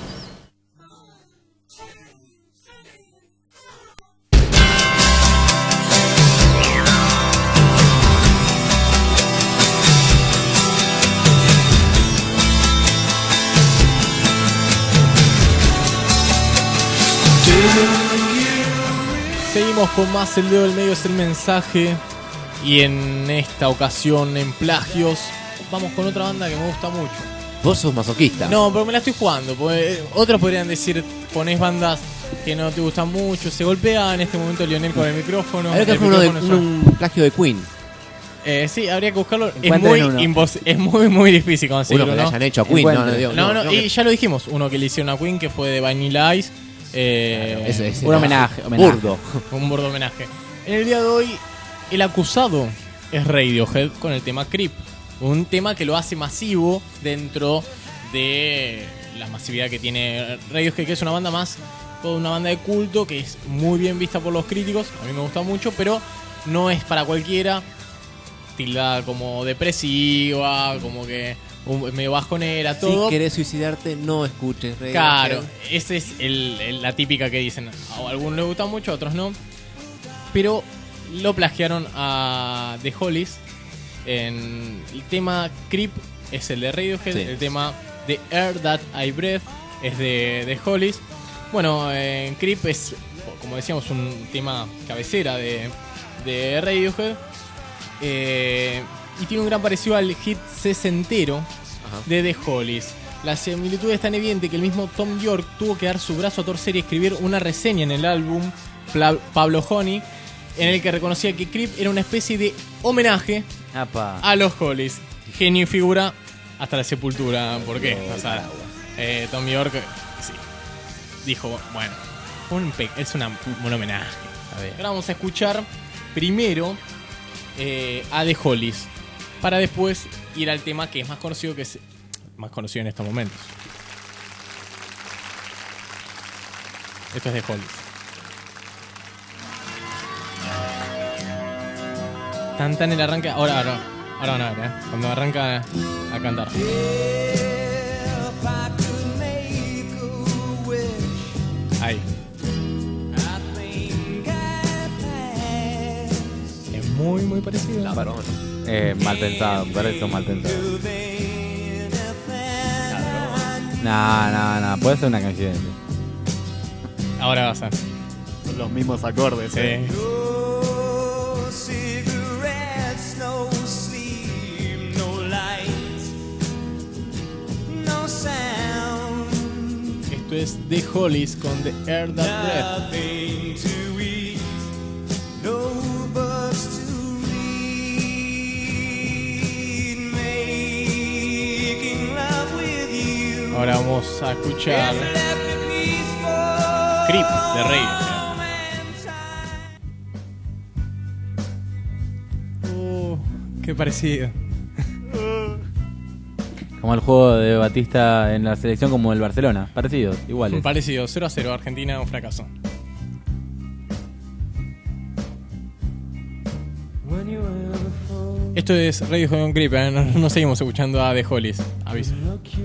Seguimos con más El Dedo del Medio, es el mensaje. Y en esta ocasión, en plagios, vamos con otra banda que me gusta mucho. Vos sos masoquista. No, pero me la estoy jugando. Otros podrían decir, ponés bandas que no te gustan mucho. Se golpea en este momento Lionel con el micrófono. Habría que hacer un plagio de Queen. Sí, habría que buscarlo. Es muy difícil conseguirlo. Uno que le hayan hecho a Queen. No, y ya lo dijimos. Uno que le hicieron a Queen, que fue de Vanilla Ice. Un homenaje. Burdo. Un burdo homenaje. En el día de hoy, el acusado es Radiohead con el tema Creep. Un tema que lo hace masivo dentro de la masividad que tiene Radiohead, que es una banda más, toda una banda de culto, que es muy bien vista por los críticos. A mí me gusta mucho, pero no es para cualquiera. Tildada como depresiva, como que medio bajonera, todo. Si querés suicidarte, no escuches Radiohead. Claro, esa es la típica que dicen. A algunos les gusta mucho, a otros no. Pero lo plagiaron a The Hollies. En el tema Creep es el de Radiohead. El tema The Air That I Breathe es de The Hollies. Bueno, Creep es, como decíamos, un tema cabecera de Radiohead. Y tiene un gran parecido al hit sesentero de The Hollies. La similitud es tan evidente que el mismo Tom York tuvo que dar su brazo a torcer y escribir una reseña en el álbum Pablo Honey, en el que reconocía que Creep era una especie de homenaje a los Hollies. Genio y figura hasta la sepultura. ¿Por qué? Tom York dijo, bueno, es un homenaje. Ahora vamos a escuchar primero a The Hollies, para después ir al tema que es más conocido, que es más conocido en estos momentos. Esto es The Hollies. Tan el arranque. Ahora van a ver, cuando arranca a cantar. Ahí. Es muy parecido. Mal pensado, por eso mal pensado. No, puede ser una coincidencia. Ahora vas a. Son los mismos acordes. Esto es The Hollies con The Air That Breath. Ahora vamos a escuchar Creep de Radiohead. Qué parecido. Como el juego de Batista en la selección, como el Barcelona. Parecido, igual. Parecido, 0-0. Argentina, un fracaso. Esto es Radiohead con Creep, no seguimos escuchando a The Hollies. Aviso.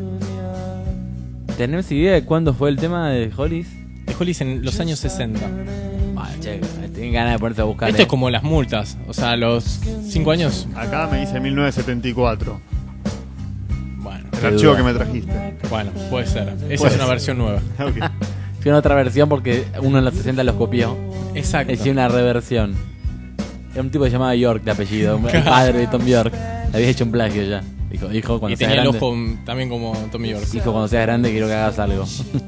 ¿Tenés idea de cuándo fue el tema de The Hollies? The Hollies en los años 60. Vale, che, tienen ganas de ponerse a buscar. Esto es como las multas, o sea, los 5 años. Acá me dice 1974. Bueno, el archivo que me trajiste. Bueno, puede ser. Esa es una versión nueva. Okay. Fue una otra versión porque uno en los 60 los copió. Exacto. Hice una reversión. Era un tipo que se llamaba York de apellido, el padre de Tom York. Le había hecho un plagio ya. Dijo cuando y seas tenía grande, el ojo también como Tom York. Dijo, cuando seas grande quiero que hagas algo.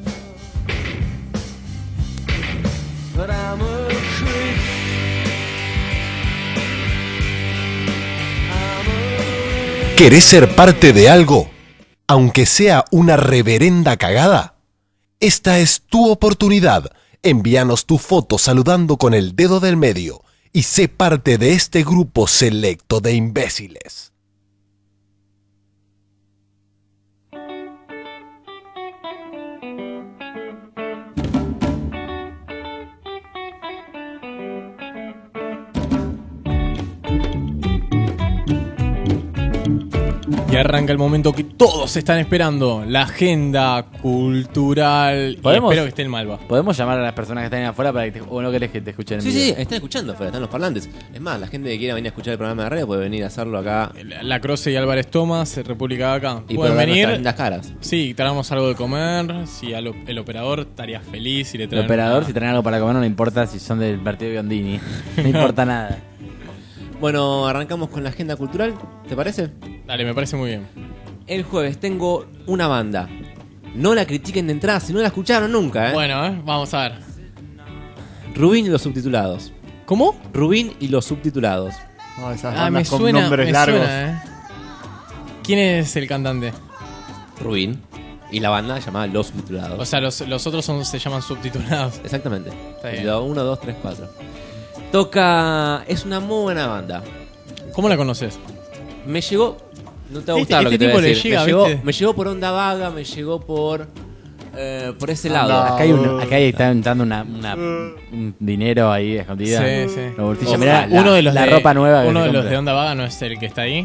¿Querés ser parte de algo, aunque sea una reverenda cagada? Esta es tu oportunidad. Envíanos tu foto saludando con el dedo del medio y sé parte de este grupo selecto de imbéciles. Y arranca el momento que todos están esperando, la agenda cultural. ¿Podemos? Y espero que esté el Malva. ¿Podemos llamar a las personas que están ahí afuera para que o no querés que te escuchen en Sí, vivo? sí, están escuchando afuera, están los parlantes. Es más, la gente que quiera venir a escuchar el programa de radio puede venir a hacerlo acá. La Croce y Álvarez Tomás, República de acá. Y pueden pueden ver venir. nuestras lindas caras. Sí, traemos algo de comer. Si el operador estaría feliz si le El traen operador, una- si traen algo para comer, no le importa si son del partido de Biondini. No importa nada. Bueno, arrancamos con la agenda cultural, ¿te parece? Dale, me parece muy bien. El jueves tengo una banda. No la critiquen de entrada si no la escucharon nunca, ¿eh? Bueno, vamos a ver. Rubín y los subtitulados. ¿Cómo? Rubín y los subtitulados. Oh, esas Me bandas con suena, nombres me largos. suena, ¿Quién es el cantante? Rubín. Y la banda llamada Los Subtitulados. O sea, los otros se llaman subtitulados. Exactamente. Está bien. 1, 2, 3, 4. Toca... Es una muy buena banda. ¿Cómo la conoces? Me llegó... No te va a Este gustar lo que te voy a tipo le decir. llega, ¿viste? me llegó por Onda Vaga, me llegó por ese lado. Acá está entrando un dinero ahí escondido. Sí, sí. Los bolsillos. Mirá, Uno de los la de, ropa nueva. que Uno se de los compra. de Onda Vaga no es el que está ahí.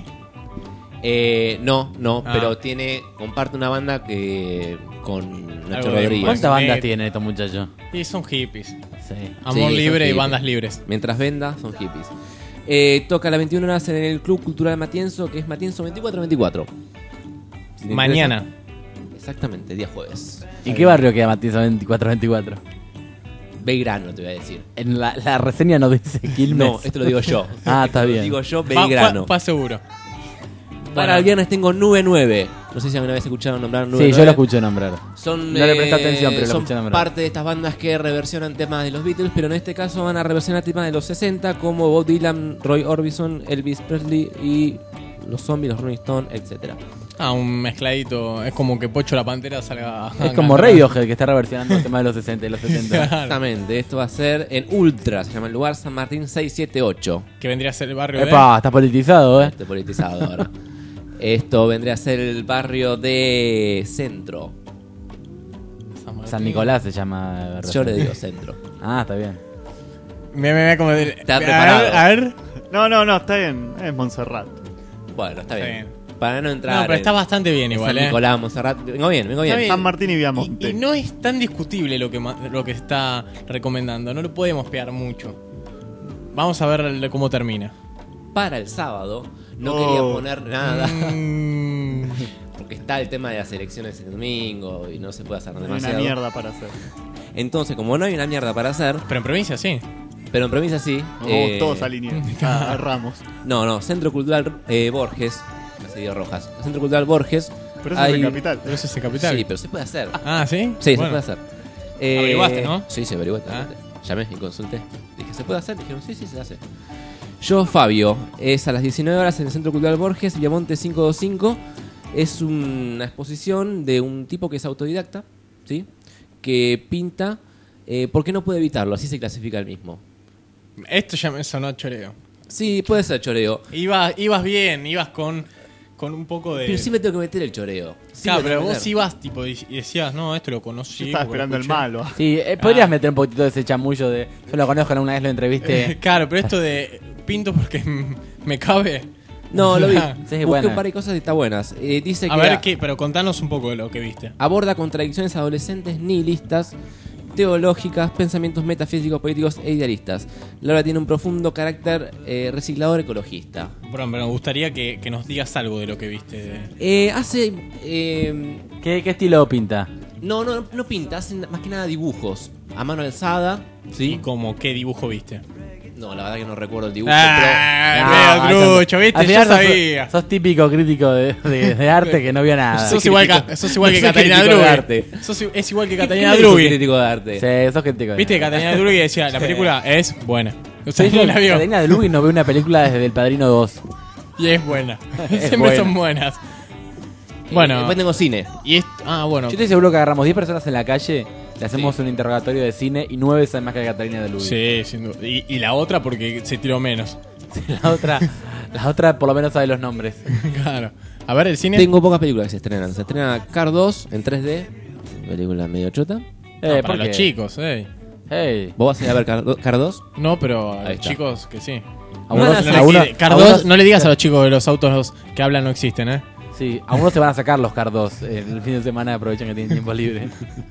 No, Ah. pero comparte una banda que con Nacho Algo de- Rodríguez. ¿Cuántas bandas tienen estos muchachos? Y son hippies. Sí. Amor Sí, libre son y hippies. bandas libres. Mientras venda, son hippies. Toca a las 21 horas en el Club Cultural Matienzo, que es Matienzo 2424. Si te Mañana. interesa. Exactamente, día jueves. ¿En qué barrio queda Matienzo 2424? Belgrano, te voy a decir. En la reseña no dice Quilmes. No, esto lo digo yo. Ah, está Esto bien. Lo digo yo, Belgrano. Pa seguro. Para el viernes tengo Nube 9. No sé si alguna vez escucharon nombrar Nube 9. Sí, yo lo escuché nombrar. Son, no le presté atención, pero lo son escuché nombrar. parte de estas bandas que reversionan temas de los Beatles, pero en este caso van a reversionar temas de los 60 como Bob Dylan, Roy Orbison, Elvis Presley y los Zombies, los Rolling Stones, etcétera. Ah, un mezcladito. Es como que Pocho la Pantera salga. Es como Radiohead que está reversionando el tema de los 60 y los 70. Exactamente, esto va a ser en Ultra, se llama el lugar San Martín 678. Que vendría a ser el barrio Epa, está politizado, Está politizado ahora. Esto vendría a ser el barrio de Centro. San Nicolás se llama. Yo le digo Centro. Ah, está bien. Mira como Está preparado. A ver. No, está bien. Es Montserrat. Bueno, está Está bien. bien. Para no entrar. No, pero en- está bastante bien en igual, San Nicolás, Montserrat. Vengo bien. Está bien. San Martín y Viamonte. Y no es tan discutible lo que está recomendando. No lo podemos pegar mucho. Vamos a ver cómo termina. Para el sábado no Oh. quería poner nada. Mm. Porque está el tema de las elecciones el domingo y no se puede hacer No hay demasiado. una mierda para hacer. Entonces, como no hay una mierda para hacer. Pero en provincia sí. Pero en provincia sí. Todos alinean. A Ramos. No, Centro Cultural Borges. Me ha seguido Rojas. Centro Cultural Borges. Pero eso es en Capital. Pero eso es en Capital. Sí, pero se puede hacer. Ah, ¿sí? Sí, Bueno. se puede hacer. Averiguaste, ¿no? Sí, se averiguó. Llamé y consulté. Dije, ¿se puede hacer? Dijeron, sí, se hace. Yo, Fabio, es a las 19 horas en el Centro Cultural Borges, Viamonte 525. Es una exposición de un tipo que es autodidacta, ¿sí? Que pinta, porque no puede evitarlo, así se clasifica el mismo. Esto ya me sonó choreo. Sí, puede ser choreo. Ibas bien, ibas con un poco de... Pero sí me tengo que meter el choreo. Sí Claro, me tengo pero que vos meter. ibas tipo y decías, no, esto lo conocí. Yo estaba porque esperando lo el escuché. malo. Sí, podrías meter un poquito de ese chamullo de. Yo lo conozco, una vez lo entrevisté. Claro, pero esto de pinto porque me cabe. No, lo vi. Sí, Busqué buena. un par de cosas y está buenas. Dice A que ver, pero contanos un poco de lo que viste. aborda contradicciones adolescentes nihilistas, teológicas, pensamientos metafísicos, políticos e idealistas. La obra tiene un profundo carácter reciclador ecologista. Pero me gustaría que nos digas algo de lo que viste. Hace... ¿Qué estilo pinta? No pinta, hace más que nada dibujos. A mano alzada, ¿sí? ¿Y como qué dibujo viste? No, la verdad que no recuerdo el dibujo, medio trucho, ¿viste? Al Yo final sabía. Sos típico crítico de arte que no vio nada. Sos igual que Catalina crítico de arte. Drugi. Es igual que ¿Qué Catalina dijo Drugi. crítico de arte? Sí, sos crítico. Viste que Catalina Drugi decía, la película es buena. Usted Sí, no la vio. Catalina de Lugi no ve una película desde El Padrino 2. Y es buena. Siempre buena. son buenas. Bueno. Después tengo cine. Y bueno. Yo estoy seguro que agarramos 10 personas en la calle Le hacemos un interrogatorio de cine y 9 saben más que Catalina de Luis. Sí, sin duda. Y la otra porque se tiró menos. La otra por lo menos sabe los nombres. Claro. A ver, el cine. Tengo pocas películas que se estrenan. Se estrena Cars 2 en 3D. Película medio chota. Para los chicos, ¿Vos vas a ir a ver Cars 2? No, pero a Ahí los está. chicos que sí. Cars 2, no le digas a los chicos de los autos que hablan no existen, Sí, a uno se van a sacar los Cars 2 el fin de semana, aprovechan que tienen tiempo libre.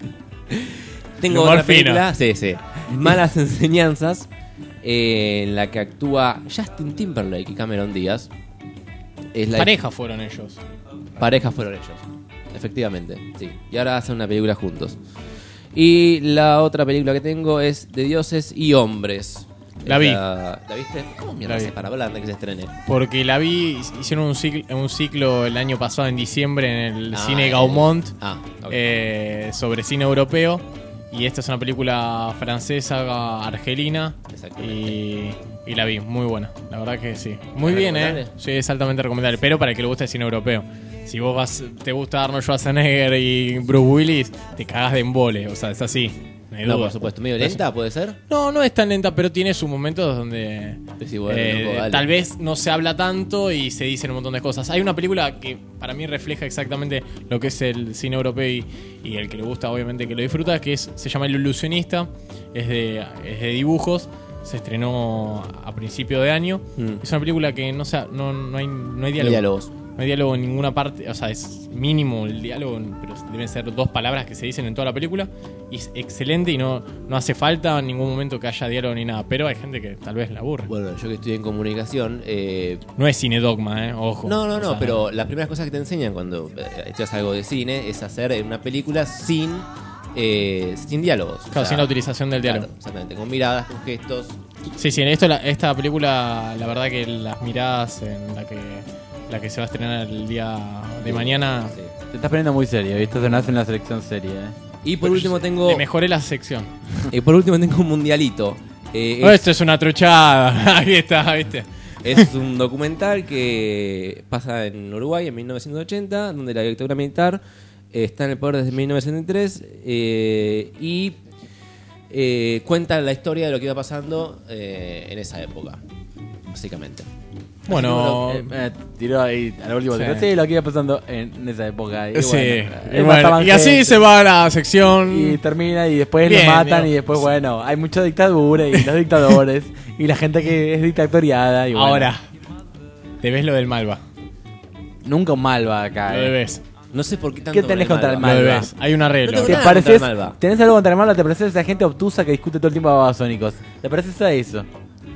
Tengo otra película, Malas Enseñanzas, en la que actúa Justin Timberlake y Cameron Díaz. Parejas fueron ellos. Parejas fueron ellos, efectivamente, sí. Y ahora hacen una película juntos. Y la otra película que tengo es De Dioses y Hombres. La vi. ¿La viste? ¿Cómo mierda hace para hablar de que se estrene? Porque la vi, hicieron un ciclo el año pasado en diciembre en el cine Gaumont sobre cine europeo. Y esta es una película francesa, argelina. Y la vi, muy buena. La verdad que sí. Muy bien, Sí, es altamente recomendable. Pero para el que le guste el cine europeo. Si vos te gusta Arnold Schwarzenegger y Bruce Willis, te cagás de embole. O sea, es así. No, por supuesto. ¿Medio lenta puede ser? No es tan lenta, pero tiene sus momentos donde sí, bueno, tal vez no se habla tanto y se dicen un montón de cosas. Hay una película que para mí refleja exactamente lo que es el cine europeo y el que le gusta, obviamente, que lo disfruta, que se llama El Ilusionista. Es de dibujos. Se estrenó a principio de año. Es una película que no hay diálogos. No hay diálogo en ninguna parte, o sea, es mínimo el diálogo, pero deben ser 2 palabras que se dicen en toda la película. Y es excelente y no hace falta en ningún momento que haya diálogo ni nada. Pero hay gente que tal vez la aburre. Bueno, yo que estoy en comunicación... No es cine dogma, ojo. No, pero las primeras cosas que te enseñan cuando estudias algo de cine es hacer una película sin diálogos. Claro, sin la utilización del diálogo. Claro, exactamente, con miradas, con gestos. Sí, en esta película, la verdad que las miradas en la que se va a estrenar el día de mañana... Sí. Te estás poniendo muy serio, ¿viste? Se nace en la selección seria, Y por último tengo... Le mejoré la sección. Y por último tengo un mundialito. Esto es una truchada. Ahí está, ¿viste? Es un documental que pasa en Uruguay en 1980, donde la dictadura militar está en el poder desde 1973 y cuenta la historia de lo que iba pasando en esa época, básicamente. Bueno, tiró ahí al último. Sí, lo que iba pasando en esa época. Y y así se va la sección. Y termina y después lo matan. Y después, hay mucha dictadura y los dictadores y la gente que es dictatoriada. Y ahora, ¿te ves lo del Malva? Nunca un Malva acá. Lo debes. No sé por qué tanto. ¿Qué tenés contra el Malva? Lo debes. Hay un arreglo. ¿Te pareces? ¿Tenés algo contra el Malva? ¿Te pareces a esa gente obtusa que discute todo el tiempo a babasónicos? ¿Te pareces a eso?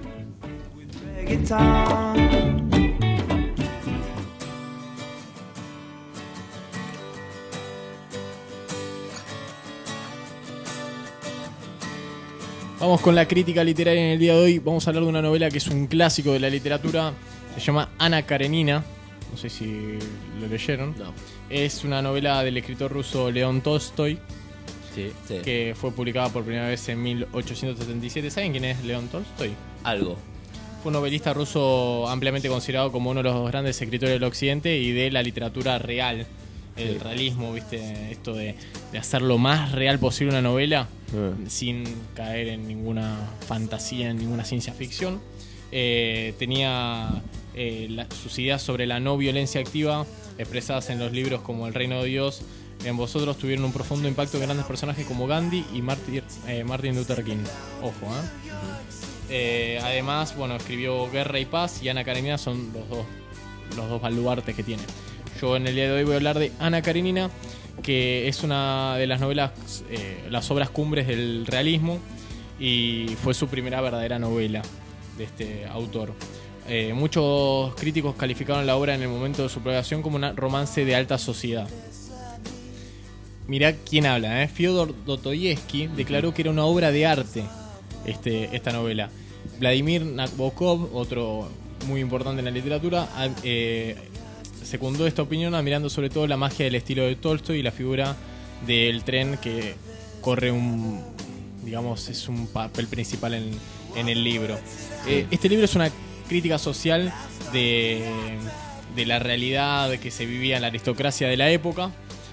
Vamos con la crítica literaria en el día de hoy. Vamos a hablar de una novela que es un clásico de la literatura. Se llama Ana Karenina. No sé si lo leyeron. No. Es una novela del escritor ruso León Tolstoy. Sí. Que fue publicada por primera vez en 1877. ¿Saben quién es León Tolstoy? Algo. Fue un novelista ruso ampliamente considerado como uno de los grandes escritores del occidente y de la literatura real. El realismo, ¿viste? Esto de hacer lo más real posible una novela sin caer en ninguna fantasía, en ninguna ciencia ficción. Tenía sus ideas sobre la no violencia activa expresadas en los libros como El Reino de Dios. En vosotros tuvieron un profundo impacto en grandes personajes como Gandhi y Martin Luther King. Ojo, además, escribió Guerra y Paz y Ana Karenina son los dos baluartes que tiene. Yo en el día de hoy voy a hablar de Ana Karenina, que es una de las novelas, las obras cumbres del realismo, y fue su primera verdadera novela de este autor. Muchos críticos calificaron la obra en el momento de su publicación como un romance de alta sociedad. Mirá quién habla, Fyodor Dostoyevsky declaró que era una obra de arte esta novela. Vladimir Nabokov, otro muy importante en la literatura, secundó esta opinión admirando sobre todo la magia del estilo de Tolstoy y la figura del tren que corre es un papel principal en el libro. Este libro es una crítica social de la realidad que se vivía en la aristocracia de la época.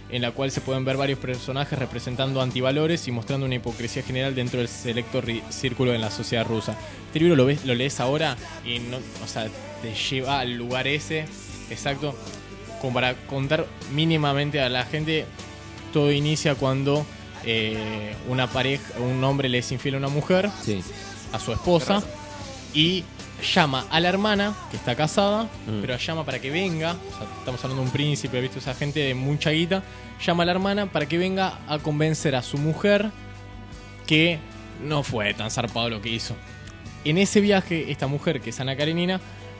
en la cual se pueden ver varios personajes representando antivalores y mostrando una hipocresía general dentro del selecto círculo de la sociedad rusa. Este libro lo lees ahora y no, o sea, te lleva al lugar ese exacto, como para contar mínimamente a la gente. Todo inicia cuando una pareja, un hombre le es infiel a una mujer, sí, a su esposa, y llama a la hermana, que está casada, pero llama para que venga. O sea, estamos hablando de un príncipe, ¿viste? Esa gente de mucha guita. Llama a la hermana para que venga a convencer a su mujer que no fue tan zarpado lo que hizo. En ese viaje, esta mujer, que es Ana Karenina,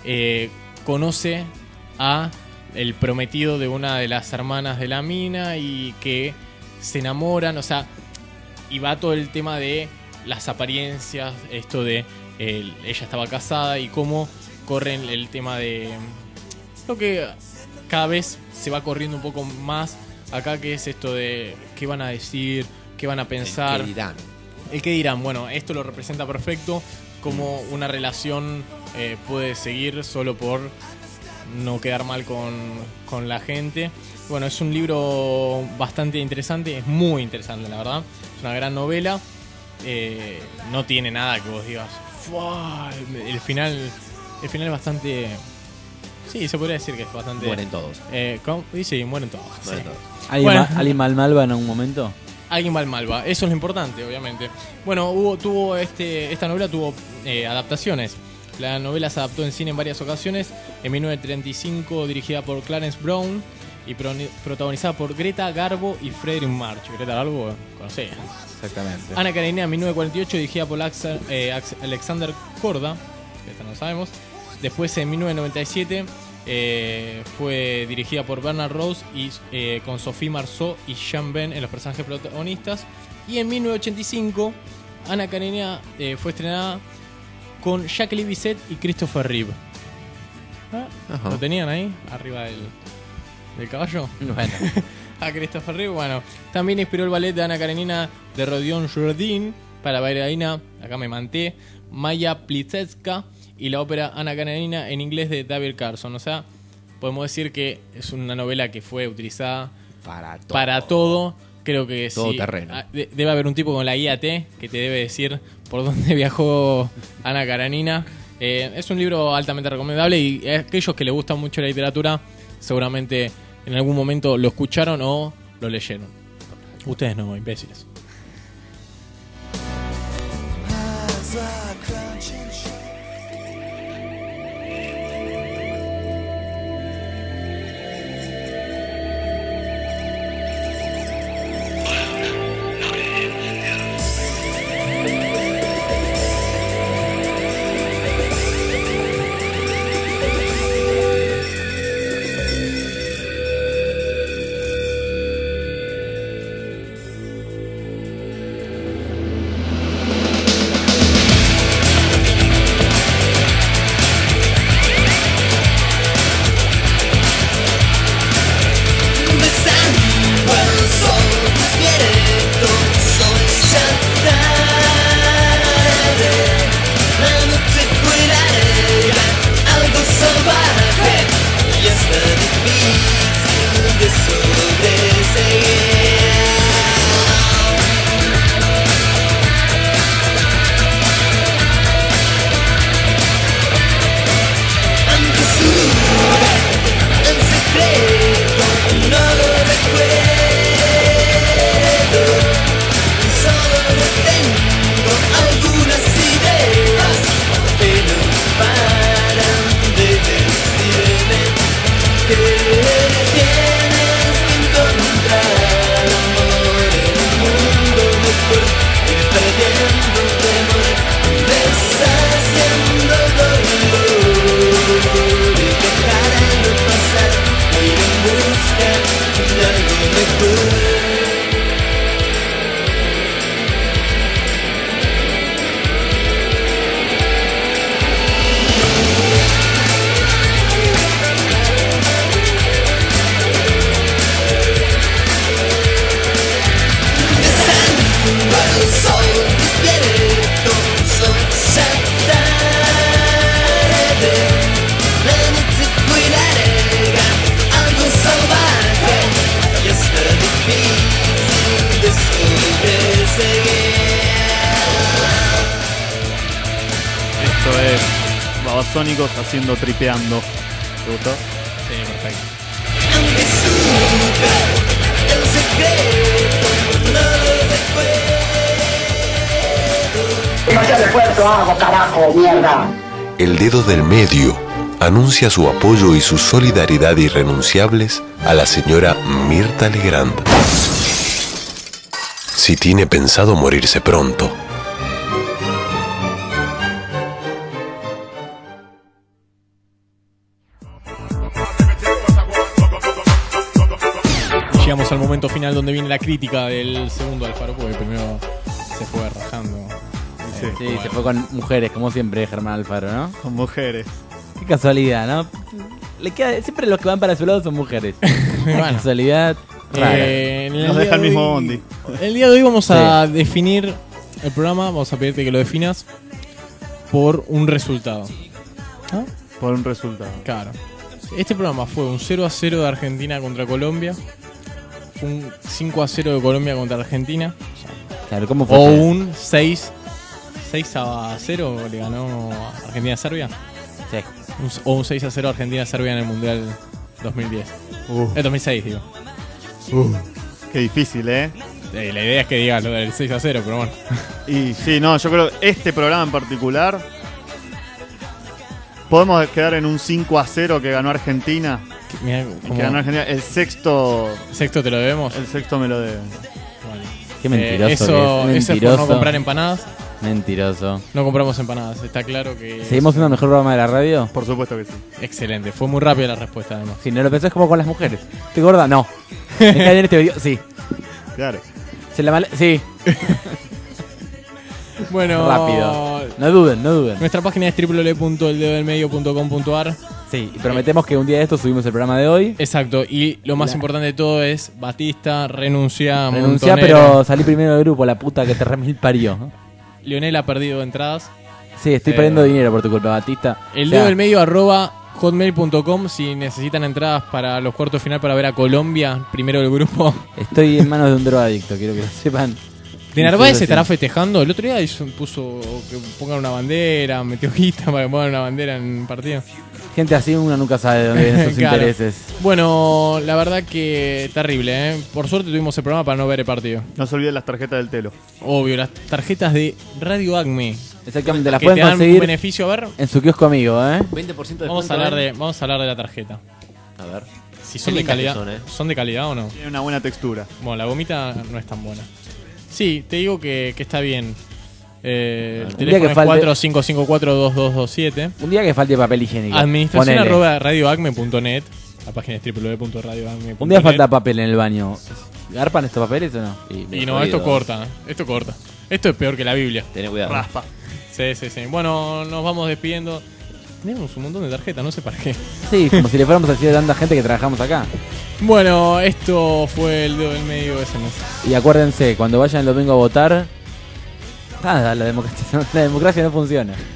conoce a el prometido de una de las hermanas de la mina y que se enamoran, o sea, y va todo el tema de las apariencias, esto de ella estaba casada y cómo corren el tema de lo que cada vez se va corriendo un poco más acá, que es esto de qué van a decir, qué van a pensar, el qué dirán. El qué dirán. Bueno, esto lo representa perfecto, cómo una relación puede seguir solo por no quedar mal con la gente. Bueno, es un libro bastante interesante, es muy interesante, la verdad. Es una gran novela. No tiene nada que vos digas, el final es bastante... Sí, se podría decir que es bastante... Mueren todos. Sí, mueren todos. Mueren Sí. todos. ¿Alguien malva en algún momento? Alguien malva, eso es lo importante, obviamente. Bueno, esta novela tuvo adaptaciones. La novela se adaptó en cine en varias ocasiones. En 1935, dirigida por Clarence Brown y protagonizada por Greta Garbo y Frederick March. Greta Garbo, conocía. Exactamente. Ana Karenina, en 1948, dirigida por Alexander Korda, que esta no sabemos. Después, en 1997, fue dirigida por Bernard Rose y con Sophie Marceau y Jean Ben en los personajes protagonistas. Y en 1985, Ana Karenina fue estrenada con Jacqueline Bisset y Christopher Reeve. ¿Lo tenían ahí? Arriba del caballo. Bueno. A Christopher Reeve. Bueno, también inspiró el ballet de Ana Karenina de Rodion Jourdain para la bailarina, acá me manté, Maya Plisetska, y la ópera Ana Karenina en inglés de David Carson. O sea, podemos decir que es una novela que fue utilizada para todo. Creo que todo sí. terreno. Debe haber un tipo con la IAT que te debe decir por dónde viajó Ana Karenina. Es un libro altamente recomendable y a aquellos que les gusta mucho la literatura seguramente en algún momento lo escucharon o lo leyeron. Ustedes no, imbéciles. Babasónicos haciendo Tripeando. ¿Te gustó? Sí, perfecto. Demasiado esfuerzo hago, carajo, mierda. El dedo del medio anuncia su apoyo y su solidaridad irrenunciables a la señora Mirta Legrand. Si tiene pensado morirse pronto. Llegamos al momento final donde viene la crítica del segundo Alfaro, porque primero se fue rajando. Sí, se fue con mujeres, como siempre, Germán Alfaro, ¿no? Con mujeres. Qué casualidad, ¿no? Le queda, siempre los que van para su lado son mujeres. Una casualidad rara. Nos deja el mismo bondi. El día de hoy vamos a definir el programa, vamos a pedirte que lo definas por un resultado. ¿Ah? Por un resultado. Claro. Este programa fue un 0-0 de Argentina contra Colombia, un 5-0 de Colombia contra Argentina, claro, ¿cómo fue? O un 6-0 le ganó Argentina a Serbia. Sí. O un 6-0 Argentina-Serbia en el Mundial 2010. 2006, digo. Qué difícil, ¿eh? La idea es que digas lo del 6-0, pero bueno. Y sí, no, yo creo que este programa en particular podemos quedar en un 5-0 que ganó Argentina. Mirá, que ganó Argentina. El sexto te lo debemos. El sexto me lo deben. Bueno. Qué mentiroso. Eso es por no comprar empanadas. Mentiroso. No compramos empanadas, está claro que... ¿Seguimos siendo el mejor programa de la radio? Por supuesto que sí. Excelente, fue muy rápida la respuesta además. Si no lo pensás como con las mujeres. ¿Estoy gorda? No. ¿Me cae bien este video? Sí. Claro. Sí. Bueno, rápido. No duden. Nuestra página es www.eldedodelmedio.com.ar. Sí, y prometemos que un día de esto subimos el programa de hoy. Exacto, y lo más importante de todo es Batista, renuncia, pero salí primero del grupo, la puta que te remil parió. Lionel ha perdido entradas. Sí, estoy perdiendo dinero por tu culpa, Batista. El dedo del medio @hotmail.com si necesitan entradas para los cuartos de final para ver a Colombia, primero del grupo. Estoy en manos de un drogadicto, quiero que lo sepan. De Narváez se estará festejando. El otro día puso que pongan una bandera, metió guita para que pongan una bandera en un partido. Gente así uno nunca sabe de dónde vienen sus claro. intereses. Bueno, la verdad que terrible, ¿eh? Por suerte tuvimos el programa para no ver el partido. No se olviden las tarjetas del Telo. Obvio, las tarjetas de Radio Acme. Exactamente, las que pueden te dan conseguir un beneficio, a ver. En su kiosco amigo, ¿eh? 20% de vamos a hablar de la tarjeta. A ver. Si son de calidad. ¿Son de calidad o no? Tiene una buena textura. Bueno, la gomita no es tan buena. Sí, te digo que está bien. El teléfono es 4554-2227. Un día que falte papel higiénico. Administración @radioacme.net. La página es www.radioacme.net. Un día falta papel en el baño. ¿Garpan estos papeles o no? Y no, esto corta. Esto es peor que la Biblia. Ten cuidado. Raspa. Sí. Bueno, nos vamos despidiendo. Tenemos un montón de tarjetas, no sé para qué. Sí, como si le fuéramos a decir a tanta gente que trabajamos acá. Bueno, esto fue el dedo del medio SMS. Y acuérdense, cuando vayan el domingo a votar, nada, la democracia no funciona.